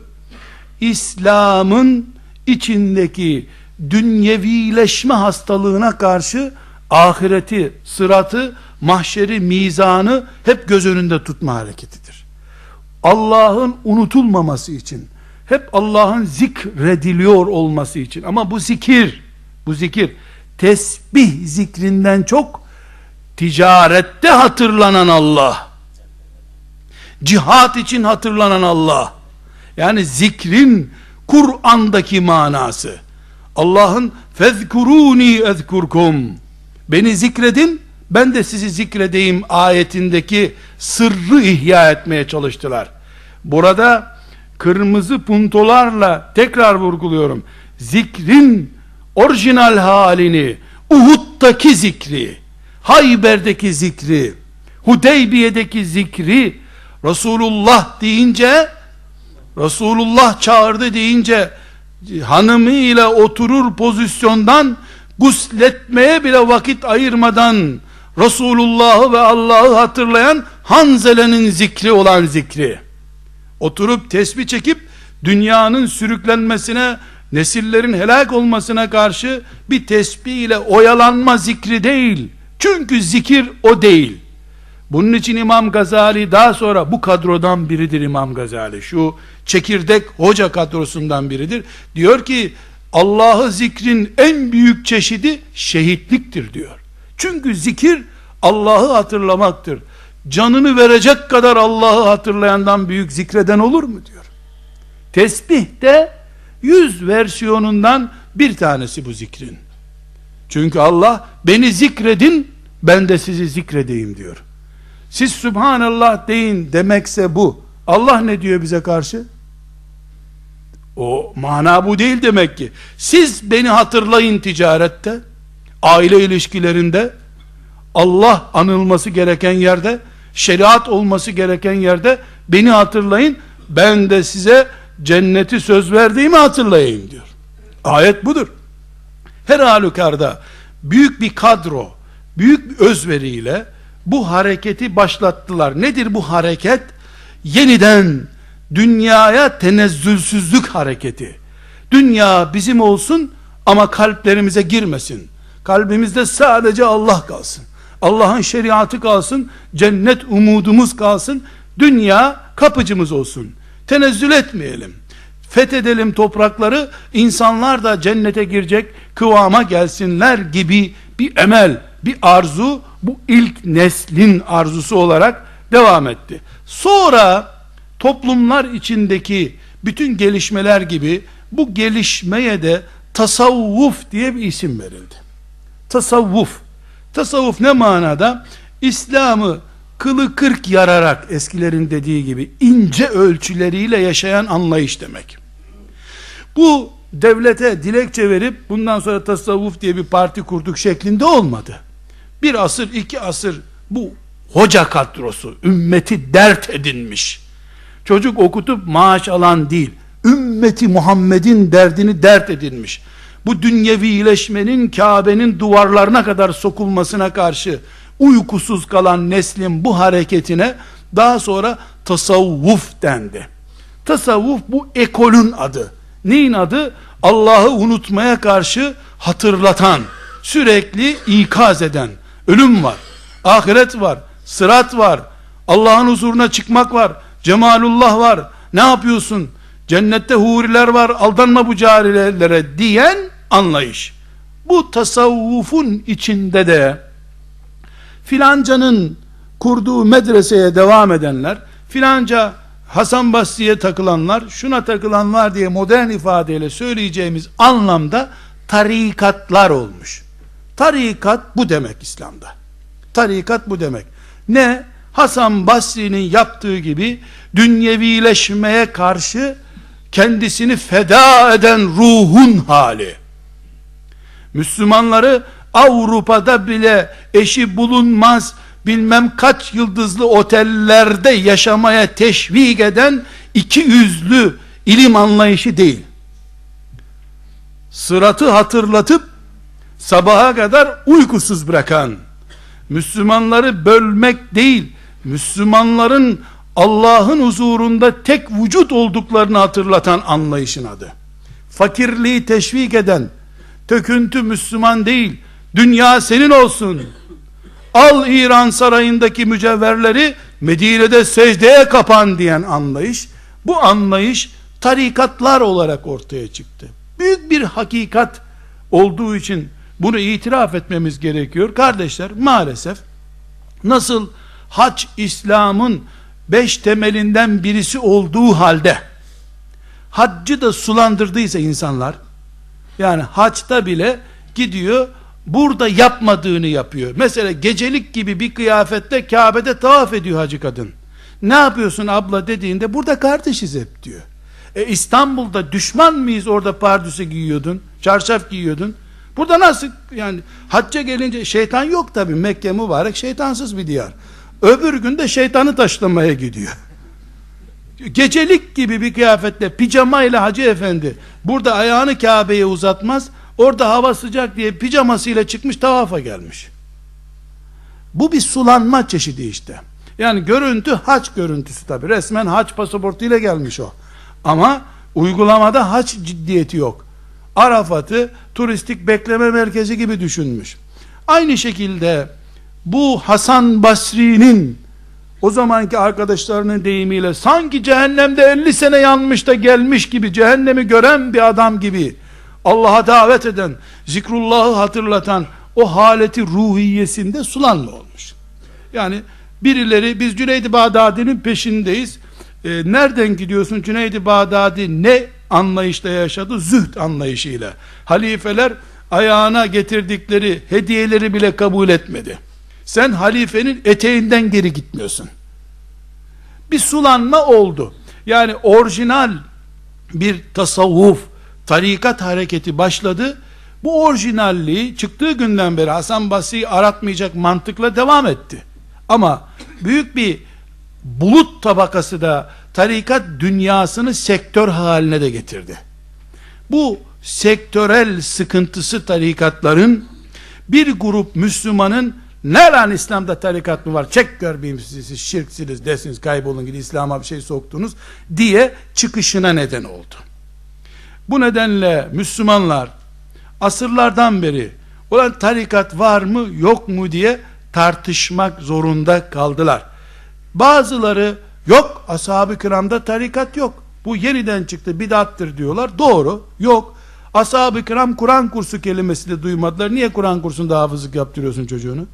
İslam'ın içindeki dünyevileşme hastalığına karşı ahireti, sıratı, mahşeri, mizanı hep göz önünde tutma hareketidir. Allah'ın unutulmaması için, hep Allah'ın zikrediliyor olması için. Ama bu zikir, bu zikir tesbih zikrinden çok ticarette hatırlanan Allah, cihat için hatırlanan Allah, yani zikrin Kur'an'daki manası, Allah'ın fezkuruni ezkurkum, beni zikredin ben de sizi zikredeyim ayetindeki sırrı ihya etmeye çalıştılar. Burada kırmızı puntolarla tekrar vurguluyorum, zikrin orijinal halini, Uhud'daki zikri, Hayber'deki zikri, Hudeybiye'deki zikri, Resulullah deyince, Resulullah çağırdı deyince, hanımıyla oturur pozisyondan gusletmeye bile vakit ayırmadan Resulullah'ı ve Allah'ı hatırlayan Hanzele'nin zikri olan zikri, oturup tesbih çekip dünyanın sürüklenmesine, nesillerin helak olmasına karşı bir tesbih ile oyalanma zikri değil. Çünkü zikir o değil. Bunun için İmam Gazali daha sonra bu kadrodan biridir. İmam Gazali şu çekirdek hoca kadrosundan biridir. Diyor ki Allah'ı zikrin en büyük çeşidi şehitliktir diyor. Çünkü zikir Allah'ı hatırlamaktır. Canını verecek kadar Allah'ı hatırlayandan büyük zikreden olur mu diyor. Tesbih de yüz versiyonundan bir tanesi bu zikrin. Çünkü Allah beni zikredin ben de sizi zikredeyim diyor. Siz Subhanallah deyin demekse bu. Allah ne diyor bize karşı? O mana bu değil demek ki. Siz beni hatırlayın ticarette, aile ilişkilerinde, Allah anılması gereken yerde, şeriat olması gereken yerde beni hatırlayın, ben de size cenneti söz verdiğimi hatırlayayım diyor. Ayet budur. Her halükarda büyük bir kadro, büyük bir özveriyle bu hareketi başlattılar. Nedir bu hareket? Yeniden dünyaya tenezzülsüzlük hareketi. Dünya bizim olsun ama kalplerimize girmesin. Kalbimizde sadece Allah kalsın. Allah'ın şeriatı kalsın, cennet umudumuz kalsın. Dünya kapıcımız olsun. Tenezzül etmeyelim. Fethedelim toprakları, insanlar da cennete girecek kıvama gelsinler gibi bir emel, bir arzu, bu ilk neslin arzusu olarak devam etti. Sonra toplumlar içindeki bütün gelişmeler gibi bu gelişmeye de tasavvuf diye bir isim verildi. Tasavvuf. Tasavvuf ne manada? İslam'ı kılı kırk yararak, eskilerin dediği gibi ince ölçüleriyle yaşayan anlayış demek. Bu devlete dilekçe verip bundan sonra tasavvuf diye bir parti kurduk şeklinde olmadı. Bir asır, iki asır bu hoca kadrosu ümmeti dert edinmiş. Çocuk okutup maaş alan değil, ümmeti Muhammed'in derdini dert edinmiş. Bu dünyevileşmenin Kabe'nin duvarlarına kadar sokulmasına karşı uykusuz kalan neslin bu hareketine daha sonra tasavvuf dendi. Tasavvuf bu ekolün adı. Neyin adı? Allah'ı unutmaya karşı hatırlatan, sürekli ikaz eden. Ölüm var, ahiret var, sırat var, Allah'ın huzuruna çıkmak var, cemalullah var. Ne yapıyorsun? Cennette huriler var, aldanma bu carilere diyen anlayış. Bu tasavvufun içinde de filancanın kurduğu medreseye devam edenler, filanca Hasan Basri'ye takılanlar, şuna takılanlar diye modern ifadeyle söyleyeceğimiz anlamda tarikatlar olmuş. Tarikat bu demek İslam'da. Tarikat bu demek. Ne? Hasan Basri'nin yaptığı gibi dünyevileşmeye karşı kendisini feda eden ruhun hali. Müslümanları Avrupa'da bile eşi bulunmaz bilmem kaç yıldızlı otellerde yaşamaya teşvik eden iki yüzlü ilim anlayışı değil. Sıratı hatırlatıp sabaha kadar uykusuz bırakan, Müslümanları bölmek değil, Müslümanların Allah'ın huzurunda tek vücut olduklarını hatırlatan anlayışın adı. Fakirliği teşvik eden, töküntü Müslüman değil, dünya senin olsun, al İran sarayındaki mücevherleri, Medine'de secdeye kapan diyen anlayış, bu anlayış tarikatlar olarak ortaya çıktı. Büyük bir hakikat olduğu için bunu itiraf etmemiz gerekiyor. Kardeşler, maalesef nasıl hac İslam'ın beş temelinden birisi olduğu halde haccı da sulandırdıysa insanlar, yani haçta bile gidiyor burada yapmadığını yapıyor. Mesela gecelik gibi bir kıyafetle Kabe'de tavaf ediyor hacı kadın. Ne yapıyorsun abla dediğinde burada kardeşiz hep diyor. E İstanbul'da düşman mıyız, orada pardüsü giyiyordun, çarşaf giyiyordun. Burada nasıl yani hacca gelince şeytan yok tabi, Mekke mübarek şeytansız bir diyar. Öbür gün de şeytanı taşlamaya gidiyor. Gecelik gibi bir kıyafetle, pijamayla hacı efendi burada ayağını Kabe'ye uzatmaz, orada hava sıcak diye pijamasıyla çıkmış tavafa gelmiş. Bu bir sulanma çeşidi işte. Yani görüntü hac görüntüsü tabi, resmen hac pasaportuyla gelmiş o, ama uygulamada hac ciddiyeti yok. Arafat'ı turistik bekleme merkezi gibi düşünmüş. Aynı şekilde bu Hasan Basri'nin o zamanki arkadaşlarının deyimiyle sanki cehennemde elli sene yanmış da gelmiş gibi, cehennemi gören bir adam gibi Allah'a davet eden, zikrullahı hatırlatan o haleti ruhiyesinde sulanma olmuş. Yani birileri, biz Cüneyd-i Bağdadi'nin peşindeyiz. E, nereden gidiyorsun? Cüneyd-i Bağdadi ne anlayışla yaşadı? Zühd anlayışıyla. Halifeler ayağına getirdikleri hediyeleri bile kabul etmedi. Sen halifenin eteğinden geri gitmiyorsun. Bir sulanma oldu. Yani orijinal bir tasavvuf, tarikat hareketi başladı. Bu orijinalliği çıktığı günden beri Hasan Basri'yi aratmayacak mantıkla devam etti. Ama büyük bir bulut tabakası da tarikat dünyasını sektör haline de getirdi. Bu sektörel sıkıntısı tarikatların, bir grup Müslümanın ne lan İslam'da tarikat mı var, çek görmeyeyim sizi, siz şirksiniz desiniz, kaybolun gidin, İslam'a bir şey soktunuz diye çıkışına neden oldu. Bu nedenle Müslümanlar asırlardan beri olan tarikat var mı yok mu diye tartışmak zorunda kaldılar. Bazıları yok, ashab-ı kiramda tarikat yok, bu yeniden çıktı, bid'attır diyorlar. Doğru, yok. Ashab-ı kiram Kur'an kursu kelimesi de duymadılar. Niye Kur'an kursunda hafızlık yaptırıyorsun çocuğunu?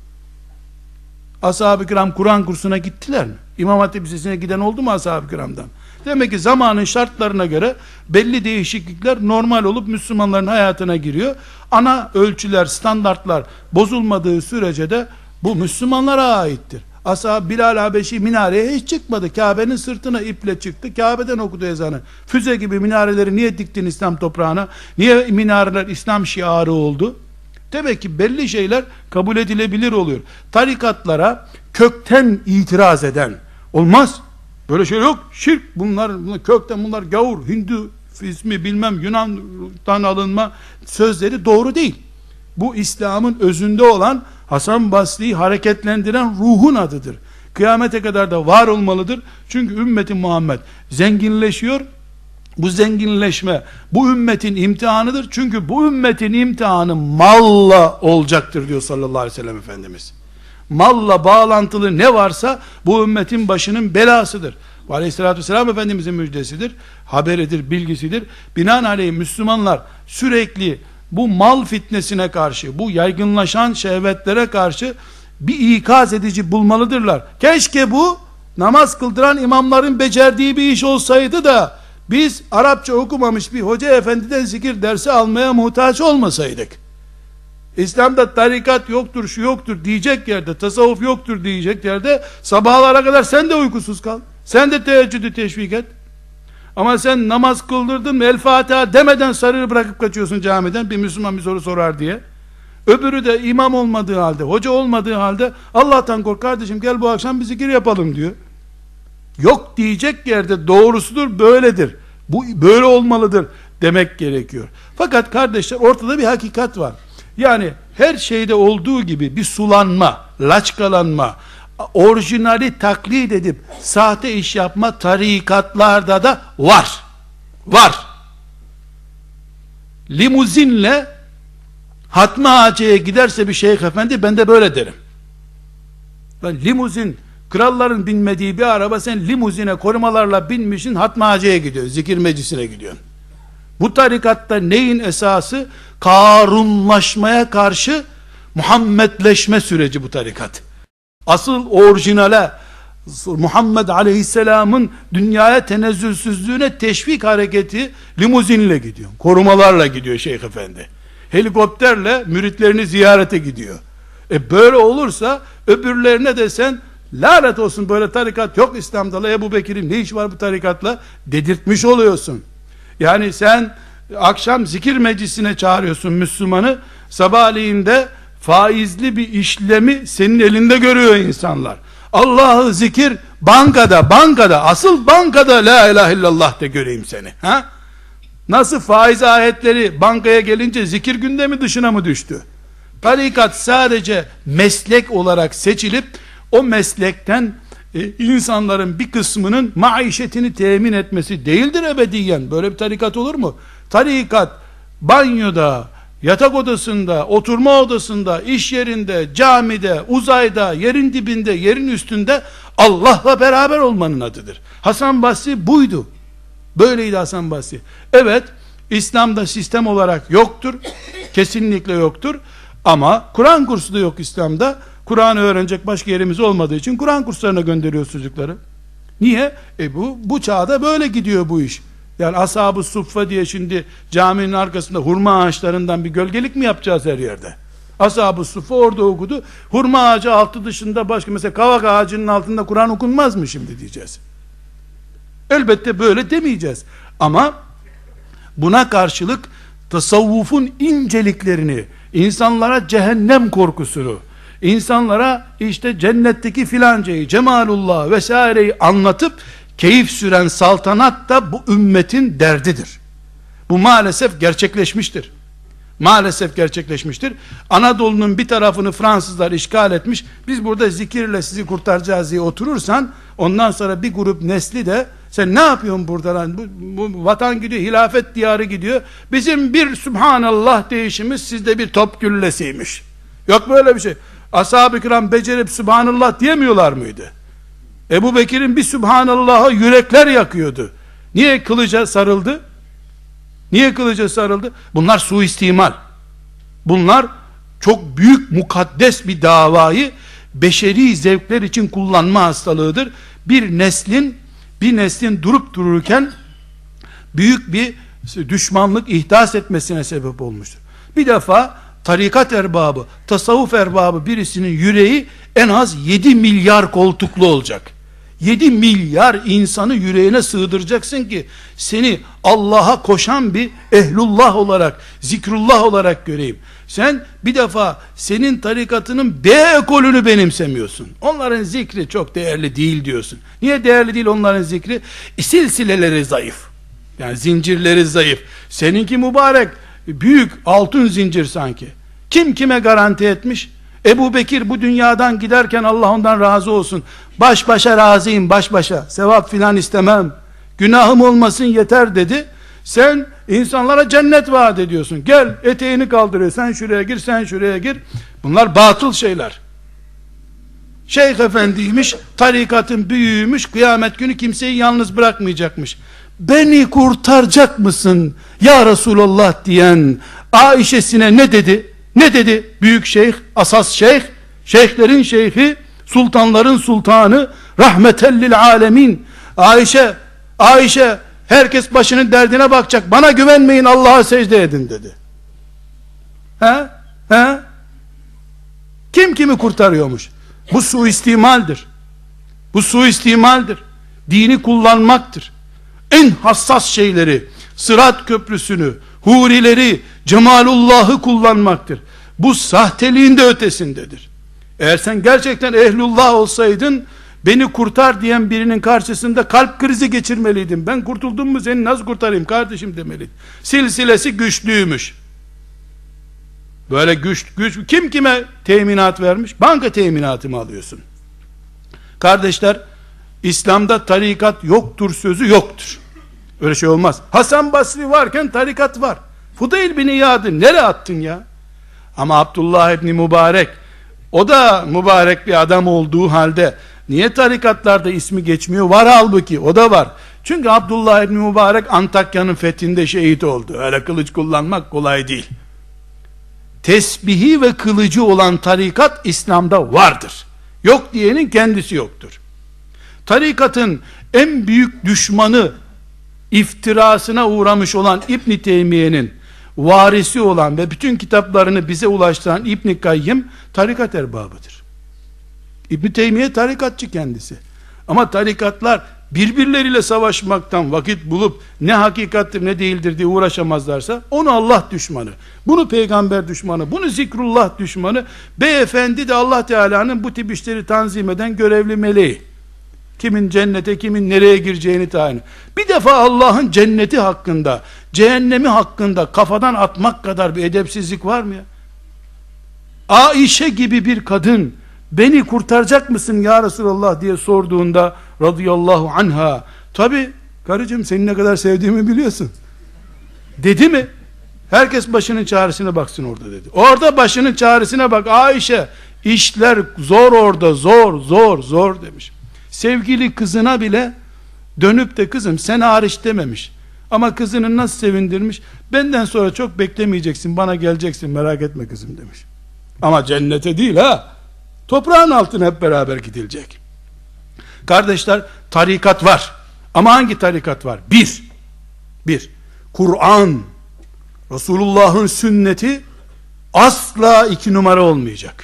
Ashab-ı kiram Kur'an kursuna gittiler mi? İmam Hatip Lisesi'ne giden oldu mu ashab-ı kiramdan? Demek ki zamanın şartlarına göre belli değişiklikler normal olup Müslümanların hayatına giriyor. Ana ölçüler, standartlar bozulmadığı sürece de bu Müslümanlara aittir. Ashab Bilal Habeşi minareye hiç çıkmadı. Kabe'nin sırtına iple çıktı. Kabe'den okudu ezanı. Füze gibi minareleri niye diktin İslam toprağına? Niye minareler İslam şiarı oldu? Demek ki belli şeyler kabul edilebilir oluyor. Tarikatlara kökten itiraz eden, olmaz, böyle şey yok, şirk, bunlar, bunlar kökten, bunlar gavur, Hindu ismi bilmem Yunan'dan alınma sözleri doğru değil. Bu İslam'ın özünde olan, Hasan Basri'yi hareketlendiren ruhun adıdır. Kıyamete kadar da var olmalıdır. Çünkü ümmeti Muhammed zenginleşiyor. Bu zenginleşme bu ümmetin imtihanıdır. Çünkü bu ümmetin imtihanı malla olacaktır diyor sallallahu aleyhi ve sellem Efendimiz. Malla bağlantılı ne varsa bu ümmetin başının belasıdır. Bu aleyhissalatü vesselam Efendimizin müjdesidir, haberidir, bilgisidir. Binaenaleyh Müslümanlar sürekli bu mal fitnesine karşı, bu yaygınlaşan şehvetlere karşı bir ikaz edici bulmalıdırlar. Keşke bu namaz kıldıran imamların becerdiği bir iş olsaydı da biz Arapça okumamış bir hoca efendiden zikir dersi almaya muhtaç olmasaydık. İslam'da tarikat yoktur, şu yoktur diyecek yerde, tasavvuf yoktur diyecek yerde sabahlara kadar sen de uykusuz kal. Sen de teheccüdü teşvik et. Ama sen namaz kıldırdın mı, El Fatiha demeden sarığı bırakıp kaçıyorsun camiden, bir Müslüman bir soru sorar diye. Öbürü de imam olmadığı halde, hoca olmadığı halde, Allah'tan kork kardeşim, gel bu akşam bir zikir yapalım diyor. Yok diyecek yerde doğrusudur, böyledir, bu böyle olmalıdır demek gerekiyor. Fakat kardeşler, ortada bir hakikat var. Yani her şeyde olduğu gibi bir sulanma, laçkalanma, orijinali taklit edip sahte iş yapma tarikatlarda da var. Var. Limuzinle Hatmi Ağacı'ya giderse bir şeyh efendi, ben de böyle derim. Ben limuzin, kralların binmediği bir araba, sen limuzine korumalarla binmişsin, Hatmi Ağacı'ya gidiyorsun, zikir meclisine gidiyorsun. Bu tarikatta neyin esası? Karunlaşmaya karşı Muhammedleşme süreci bu tarikat. Asıl orijinale, Muhammed Aleyhisselam'ın dünyaya tenezzülsüzlüğüne teşvik hareketi limuzinle gidiyor. Korumalarla gidiyor şeyh efendi. Helikopterle müritlerini ziyarete gidiyor. E böyle olursa öbürlerine de sen lanet olsun, böyle tarikat yok İslam'da, Ebu Bekir'in ne işi var bu tarikatla dedirtmiş oluyorsun. Yani sen akşam zikir meclisine çağırıyorsun Müslümanı, sabahleyin de faizli bir işlemi senin elinde görüyor insanlar. Allah'ı zikir bankada, bankada, asıl bankada la ilahe illallah de göreyim seni. Ha? Nasıl faiz ayetleri bankaya gelince zikir gündemi dışına mı düştü? Tarikat sadece meslek olarak seçilip o meslekten e, insanların bir kısmının maişetini temin etmesi değildir ebediyen. Böyle bir tarikat olur mu? Tarikat banyoda, yatak odasında, oturma odasında, iş yerinde, camide, uzayda, yerin dibinde, yerin üstünde Allah'la beraber olmanın adıdır. Hasan Basri buydu. Böyleydi Hasan Basri. Evet, İslam'da sistem olarak yoktur. Kesinlikle yoktur. Ama Kur'an kursu da yok İslam'da. Kur'an'ı öğrenecek başka yerimiz olmadığı için Kur'an kurslarına gönderiyoruz çocukları. Niye? E bu, bu çağda böyle gidiyor bu iş. Yani Ashab-ı Suffa diye şimdi caminin arkasında hurma ağaçlarından bir gölgelik mi yapacağız her yerde? Ashab-ı Suffa orada okudu. Hurma ağacı altı dışında başka, mesela kavak ağacının altında Kur'an okunmaz mı şimdi diyeceğiz. Elbette böyle demeyeceğiz. Ama buna karşılık tasavvufun inceliklerini, insanlara cehennem korkusunu, insanlara işte cennetteki filancayı, cemalullah vesaireyi anlatıp keyif süren saltanat da bu ümmetin derdidir. Bu maalesef gerçekleşmiştir. Maalesef gerçekleşmiştir. Anadolu'nun bir tarafını Fransızlar işgal etmiş. Biz burada zikirle sizi kurtaracağız diye oturursan, ondan sonra bir grup nesli de sen ne yapıyorsun burada lan? Bu, bu vatan gidiyor, hilafet diyarı gidiyor. Bizim bir Subhanallah değişimiz sizde bir top güllesiymiş. Yok böyle bir şey. Ashab-ı kiram becerip Subhanallah diyemiyorlar mıydı? Ebu Bekir'in bir Subhanallah'a yürekler yakıyordu. Niye kılıca sarıldı? Niye kılıca sarıldı? Bunlar suistimal. Bunlar çok büyük mukaddes bir davayı beşeri zevkler için kullanma hastalığıdır. Bir neslin bir neslin durup dururken büyük bir düşmanlık ihdas etmesine sebep olmuştur. Bir defa tarikat erbabı, tasavvuf erbabı birisinin yüreği en az yedi milyar koltuklu olacak. yedi milyar insanı yüreğine sığdıracaksın ki seni Allah'a koşan bir ehlullah olarak, zikrullah olarak göreyim. Sen bir defa senin tarikatının B ekolünü benimsemiyorsun. Onların zikri çok değerli değil diyorsun. Niye değerli değil onların zikri? E, silsileleri zayıf. Yani zincirleri zayıf. Seninki mübarek, büyük altın zincir sanki. Kim kime garanti etmiş? Ebu Bekir bu dünyadan giderken Allah ondan razı olsun. Baş başa razıyım, baş başa. Sevap filan istemem. Günahım olmasın yeter dedi. Sen insanlara cennet vaat ediyorsun. Gel eteğini kaldırıyor. Sen şuraya gir, sen şuraya gir. Bunlar batıl şeyler. Şeyh efendiymiş, tarikatın büyüğüymüş, kıyamet günü kimseyi yalnız bırakmayacakmış. Beni kurtaracak mısın ya Resulallah diyen Ayşe'sine ne dedi? Ne dedi? Büyük şeyh, asas şeyh, şeyhlerin şeyhi, sultanların sultanı, rahmetellil alemin. Ayşe, Ayşe, herkes başının derdine bakacak. Bana güvenmeyin, Allah'a secde edin dedi. He? He? Kim kimi kurtarıyormuş? Bu suistimaldir. Bu suistimaldir. Dini kullanmaktır. En hassas şeyleri, Sırat köprüsünü, hurileri, cemalullahı kullanmaktır. Bu sahteliğin de ötesindedir. Eğer sen gerçekten ehlullah olsaydın, beni kurtar diyen birinin karşısında kalp krizi geçirmeliydin. Ben kurtuldum mu seni nasıl kurtarayım kardeşim demeliydin. Silsilesi güçlüymüş. Böyle güç, güç, kim kime teminat vermiş? Banka teminatı mı alıyorsun? Kardeşler, İslam'da tarikat yoktur sözü yoktur. Öyle şey olmaz. Hasan Basri varken tarikat var. Fudayl bin İyad'ı nereye attın ya? Ama Abdullah İbni Mübarek, o da mübarek bir adam olduğu halde niye tarikatlarda ismi geçmiyor? Var halbuki, o da var. Çünkü Abdullah İbni Mübarek Antakya'nın fethinde şehit oldu. Öyle kılıç kullanmak kolay değil. Tesbihi ve kılıcı olan tarikat İslam'da vardır. Yok diyenin kendisi yoktur. Tarikatın en büyük düşmanı, iftirasına uğramış olan İbn Teymiye'nin varisi olan ve bütün kitaplarını bize ulaştıran İbn Kayyim tarikat erbabıdır. İbn Teymiye tarikatçı kendisi. Ama tarikatlar birbirleriyle savaşmaktan vakit bulup ne hakikattir ne değildir diye uğraşamazlarsa onu Allah düşmanı, bunu peygamber düşmanı, bunu zikrullah düşmanı, beyefendi de Allah Teala'nın bu tip işleri tanzim eden görevli meleği. Kimin cennete, kimin nereye gireceğini tayin. Bir defa Allah'ın cenneti hakkında, cehennemi hakkında kafadan atmak kadar bir edepsizlik var mı ya? Ayşe gibi bir kadın, beni kurtaracak mısın ya Resulallah diye sorduğunda radıyallahu anha, tabi karıcığım seni ne kadar sevdiğimi biliyorsun dedi mi? Herkes başının çaresine baksın orada dedi. Orada başının çaresine bak Ayşe, işler zor orada, zor zor zor demiş. Sevgili kızına bile dönüp de kızım sen hariç dememiş. Ama kızını nasıl sevindirmiş? Benden sonra çok beklemeyeceksin, bana geleceksin, merak etme kızım demiş. Ama cennete değil ha. Toprağın altına hep beraber gidilecek. Kardeşler, tarikat var. Ama hangi tarikat var? Bir. Bir. Kur'an, Resulullah'ın sünneti asla iki numara olmayacak.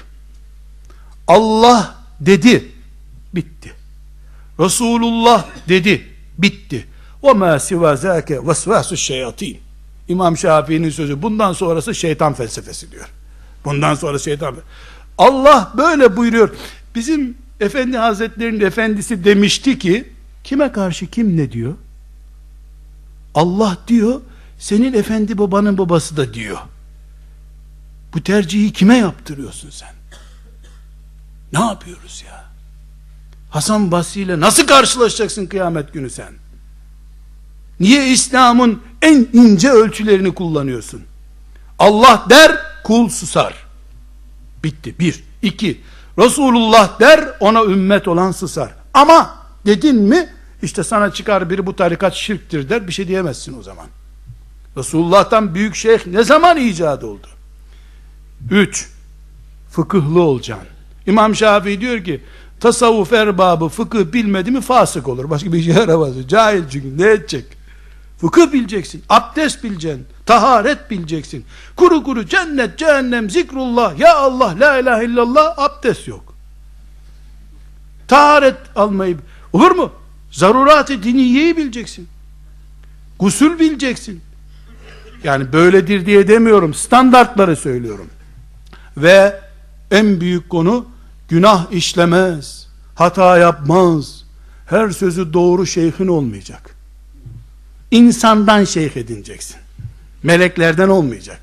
Allah dedi, bitti. Resulullah dedi, bitti. وَمَا سِوَا ذَاكَ وَسْوَاسُ الشَّيَاطِينَ. İmam Şafii'nin sözü, bundan sonrası şeytan felsefesi diyor. Bundan sonra şeytan. Allah böyle buyuruyor. Bizim Efendi Hazretleri'nin efendisi demişti ki, kime karşı kim ne diyor? Allah diyor, senin efendi babanın babası da diyor. Bu tercihi kime yaptırıyorsun sen? Ne yapıyoruz ya? Hasan Basri ile nasıl karşılaşacaksın kıyamet günü sen? Niye İslam'ın en ince ölçülerini kullanıyorsun? Allah der, kul susar. Bitti. Bir. İki. Resulullah der, ona ümmet olan susar. Ama dedin mi, işte sana çıkar biri bu tarikat şirktir der, bir şey diyemezsin o zaman. Resulullah'tan büyük şeyh ne zaman icat oldu? Üç. Fıkıhlı olacaksın. İmam Şafii diyor ki, tasavvuf erbabı fıkıh bilmedi mi fasık olur. Başka bir şey yaramaz. Cahil çünkü ne edecek? Fıkıh bileceksin, abdest bileceksin, taharet bileceksin. Kuru kuru cennet, cehennem, zikrullah, ya Allah, la ilahe illallah, abdest yok. Taharet almayı, olur mu? Zarurat-ı diniyeyi bileceksin. Gusül bileceksin. Yani böyledir diye demiyorum, standartları söylüyorum. Ve en büyük konu, günah işlemez, hata yapmaz, her sözü doğru şeyhin olmayacak. İnsandan şeyh edineceksin. Meleklerden olmayacak.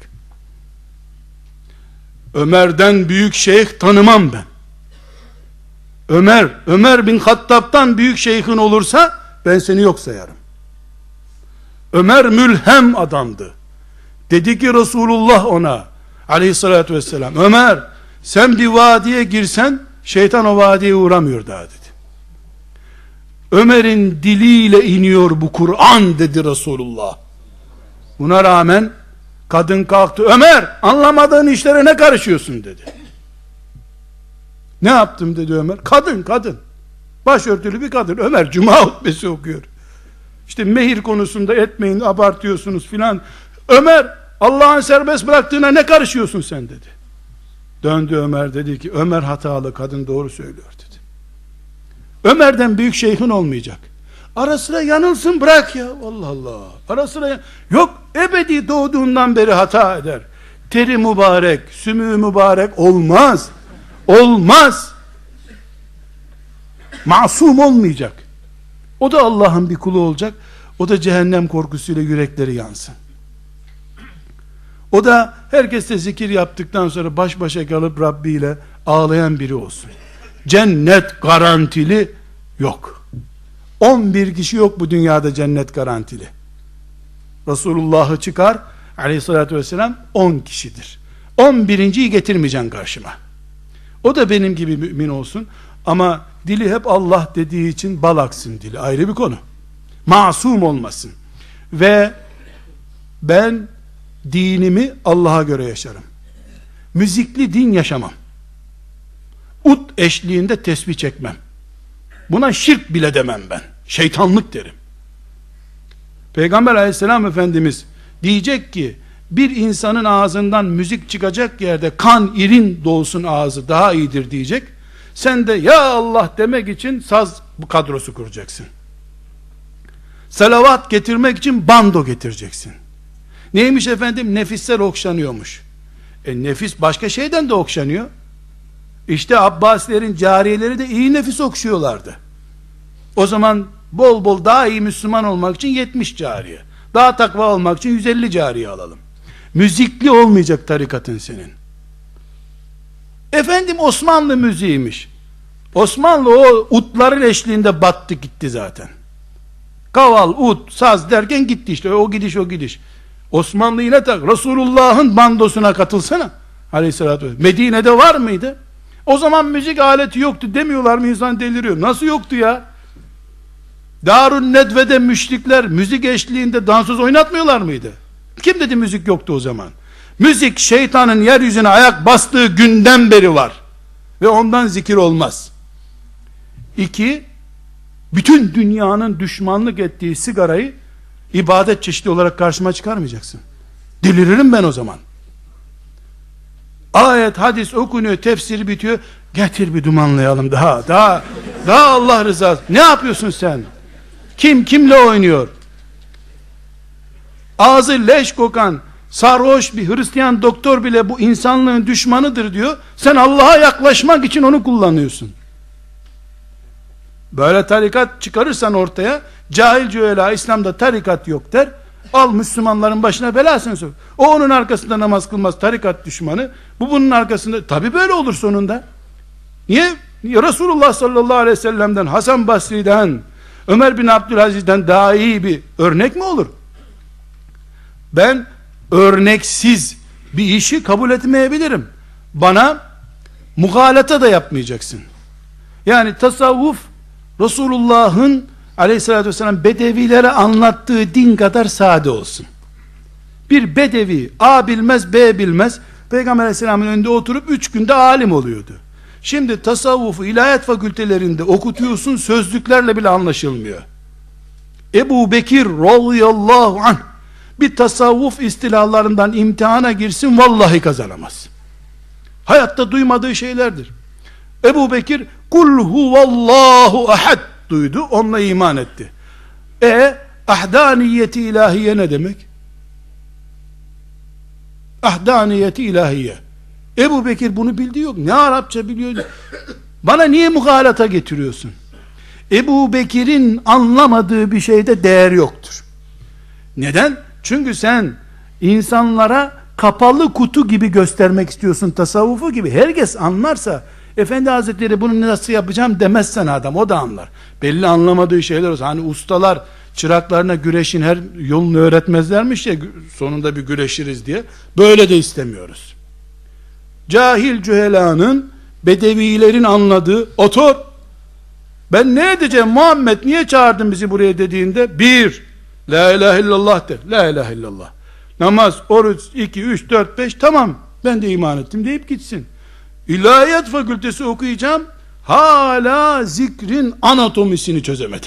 Ömer'den büyük şeyh tanımam ben. Ömer, Ömer bin Hattab'tan büyük şeyhin olursa ben seni yok sayarım. Ömer mülhem adamdı. Dedi ki Resulullah ona aleyhissalatü vesselam, Ömer sen bir vadiye girsen şeytan o vadiye uğramıyor daha dedi. Ömer'in diliyle iniyor bu Kur'an dedi Resulullah. Buna rağmen kadın kalktı, Ömer anlamadığın işlere ne karışıyorsun dedi. Ne yaptım dedi Ömer. Kadın kadın. Başörtülü bir kadın. Ömer cuma hutbesi okuyor. İşte mehir konusunda etmeyin, abartıyorsunuz filan. Ömer Allah'ın serbest bıraktığına ne karışıyorsun sen dedi. Döndü Ömer dedi ki, Ömer hatalı, kadın doğru söylüyor dedi. Ömer'den büyük şeyhin olmayacak. Ara sıra yanılsın bırak ya. Allah Allah. Ara sıra yok, ebedi doğduğundan beri hata eder. Teri mübarek, sümüğü mübarek olmaz. Olmaz. Masum olmayacak. O da Allah'ın bir kulu olacak. O da cehennem korkusuyla yürekleri yansın. O da herkesle zikir yaptıktan sonra baş başa kalıp Rabbi ile ağlayan biri olsun. Cennet garantili yok. on bir kişi yok bu dünyada cennet garantili. Resulullah'ı çıkar aleyhissalatü vesselam on kişidir. on birinciyi getirmeyeceksin karşıma. O da benim gibi mümin olsun ama dili hep Allah dediği için bal aksın dili, ayrı bir konu. Masum olmasın. Ve ben dinimi Allah'a göre yaşarım. Müzikli din yaşamam. Ut eşliğinde tesbih çekmem. Buna şirk bile demem ben. Şeytanlık derim. Peygamber aleyhisselam Efendimiz diyecek ki, bir insanın ağzından müzik çıkacak yerde kan irin dolsun ağzı daha iyidir diyecek. Sen de ya Allah demek için saz kadrosu kuracaksın. Salavat getirmek için bando getireceksin. Neymiş efendim? Nefisler okşanıyormuş. E nefis başka şeyden de okşanıyor. İşte Abbasilerin cariyeleri de iyi nefis okşuyorlardı. O zaman bol bol daha iyi Müslüman olmak için yetmiş cariye. Daha takva olmak için yüz elli cariye alalım. Müzikli olmayacak tarikatın senin. Efendim Osmanlı müziğiymiş. Osmanlı o utların eşliğinde battı gitti zaten. Kaval, ut, saz derken gitti işte. O gidiş o gidiş. Osmanlı yine tak. Resulullah'ın bandosuna katılsana. Aleyhissalatü vesselam. Medine'de var mıydı? O zaman müzik aleti yoktu demiyorlar mı, insan deliriyor. Nasıl yoktu ya? Darun Nedve'de müşrikler müzik eşliğinde dansöz oynatmıyorlar mıydı? Kim dedi müzik yoktu o zaman? Müzik şeytanın yeryüzüne ayak bastığı günden beri var. Ve ondan zikir olmaz. İki, bütün dünyanın düşmanlık ettiği sigarayı ibadet çeşidi olarak karşıma çıkarmayacaksın. Deliririm ben o zaman. Ayet, hadis okunuyor, tefsiri bitiyor. Getir bir dumanlayalım daha, daha, daha Allah rızası. Ne yapıyorsun sen? Kim kimle oynuyor? Ağzı leş kokan, sarhoş bir Hristiyan doktor bile bu insanlığın düşmanıdır diyor. Sen Allah'a yaklaşmak için onu kullanıyorsun. Böyle tarikat çıkarırsan ortaya, cahil cühela İslam'da tarikat yok der. Al Müslümanların başına belasını sok. O onun arkasında namaz kılmaz, tarikat düşmanı. Bu bunun arkasında. Tabi böyle olur sonunda. Niye? Niye Resulullah sallallahu aleyhi ve sellem'den, Hasan Basri'den, Ömer bin Abdülaziz'den daha iyi bir örnek mi olur? Ben örneksiz bir işi kabul etmeyebilirim. Bana muhalata da yapmayacaksın. Yani tasavvuf Resulullah'ın aleyhissalatü vesselam bedevilere anlattığı din kadar sade olsun. Bir bedevi A bilmez B bilmez, Peygamber aleyhisselamın önünde oturup üç günde alim oluyordu. Şimdi tasavvufu ilahiyat fakültelerinde okutuyorsun, sözlüklerle bile anlaşılmıyor. Ebu Bekir radıyallahu anh bir tasavvuf istilahlarından imtihana girsin, vallahi kazanamaz. Hayatta duymadığı şeylerdir. Ebu Bekir kul huvallahu ahad duydu, onunla iman etti. E ahdaniyeti ilahiye ne demek? Ahdaniyeti ilahiye. Ebu Bekir bunu bildi yok. Ne Arapça biliyor? Bana niye muhalata getiriyorsun? Ebu Bekir'in anlamadığı bir şeyde değer yoktur. Neden? Çünkü sen insanlara kapalı kutu gibi göstermek istiyorsun, tasavvufu gibi. Herkes anlarsa, Efendi Hazretleri bunu nasıl yapacağım demezsen adam, o da anlar. Belli anlamadığı şeyler olsa, hani ustalar çıraklarına güreşin her yolunu öğretmezlermiş ya, sonunda bir güreşiriz diye. Böyle de istemiyoruz. Cahil cühelanın, bedevilerin anladığı, otur, ben ne edeceğim Muhammed, niye çağırdın bizi buraya dediğinde, bir, la ilahe illallah der, la ilahe illallah, namaz, oruç, iki, üç, dört, beş, tamam ben de iman ettim deyip gitsin. İlahiyat fakültesi okuyacağım, hala zikrin anatomisini çözemedim.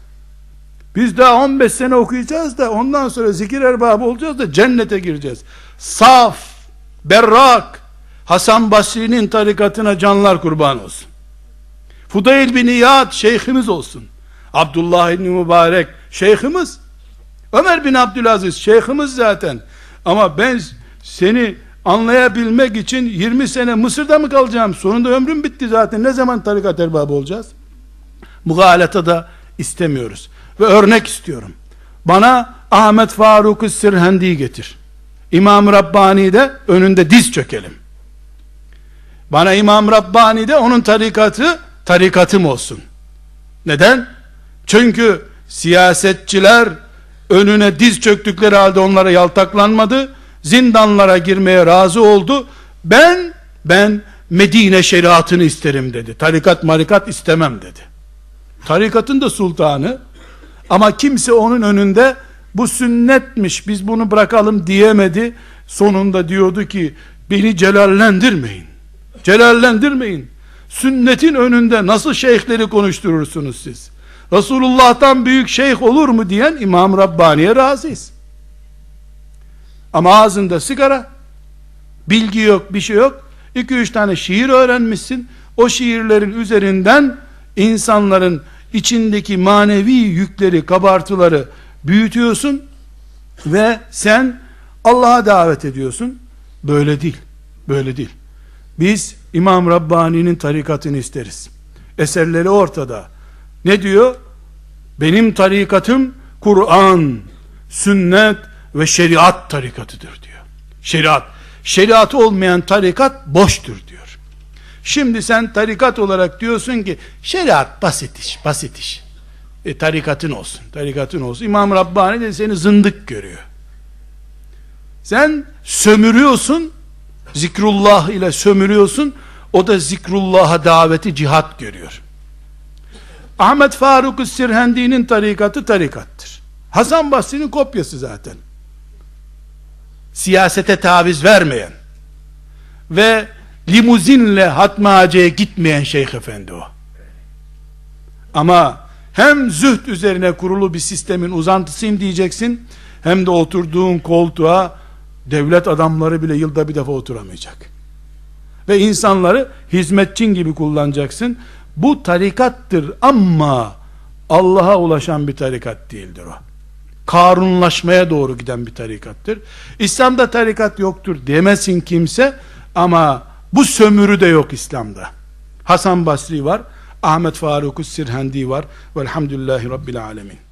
Biz daha on beş sene okuyacağız da ondan sonra zikir erbabı olacağız da cennete gireceğiz. Saf, berrak Hasan Basri'nin tarikatına canlar kurban olsun. Fudayl bin İyad şeyhimiz olsun. Abdullah ibn Mübarek şeyhimiz. Ömer bin Abdülaziz şeyhimiz zaten. Ama ben seni anlayabilmek için yirmi sene Mısır'da mı kalacağım? Sonunda ömrüm bitti zaten. Ne zaman tarikat erbabı olacağız? Mugalata da istemiyoruz. Ve örnek istiyorum. Bana Ahmet Faruk-ı Sirhendi'yi getir. İmam Rabbani'de önünde diz çökelim. Bana İmam Rabbani'de onun tarikatı tarikatım olsun. Neden? Çünkü siyasetçiler önüne diz çöktükleri halde onlara yaltaklanmadı. Zindanlara girmeye razı oldu. Ben ben Medine şeriatını isterim dedi. Tarikat marikat istemem dedi. Tarikatın da sultanı, ama kimse onun önünde bu sünnetmiş, biz bunu bırakalım diyemedi. Sonunda diyordu ki beni celallendirmeyin. Celallendirmeyin. Sünnetin önünde nasıl şeyhleri konuşturursunuz siz? Resulullah'tan büyük şeyh olur mu diyen İmam Rabbani'ye razıyız. Ama ağzında sigara, bilgi yok, bir şey yok. iki üç tane şiir öğrenmişsin. O şiirlerin üzerinden insanların içindeki manevi yükleri, kabartıları büyütüyorsun ve sen Allah'a davet ediyorsun. Böyle değil. Böyle değil. Biz İmam Rabbani'nin tarikatını isteriz. Eserleri ortada. Ne diyor? Benim tarikatım Kur'an, sünnet ve şeriat tarikatıdır diyor. Şeriat. Şeriatı olmayan tarikat boştur diyor. Şimdi sen tarikat olarak diyorsun ki şeriat basit iş, basit iş. E tarikatın olsun, tarikatın olsun. İmam Rabbani de seni zındık görüyor. Sen sömürüyorsun, zikrullah ile sömürüyorsun, o da zikrullah'a daveti cihat görüyor. Ahmet Faruk-ı Sirhendi'nin tarikatı tarikattır. Hasan Basri'nin kopyası zaten. Siyasete taviz vermeyen ve limuzinle Hatmi Hacı'ya gitmeyen şeyh efendi o. Ama hem zühd üzerine kurulu bir sistemin uzantısıyım diyeceksin, hem de oturduğun koltuğa devlet adamları bile yılda bir defa oturamayacak. Ve insanları hizmetçin gibi kullanacaksın. Bu tarikattır ama Allah'a ulaşan bir tarikat değildir o. Karunlaşmaya doğru giden bir tarikattır. İslam'da tarikat yoktur demesin kimse, ama bu sömürü de yok İslam'da. Hasan Basri var, Ahmet Faruk Sirhendi var. Velhamdülillahi Rabbil Alemin.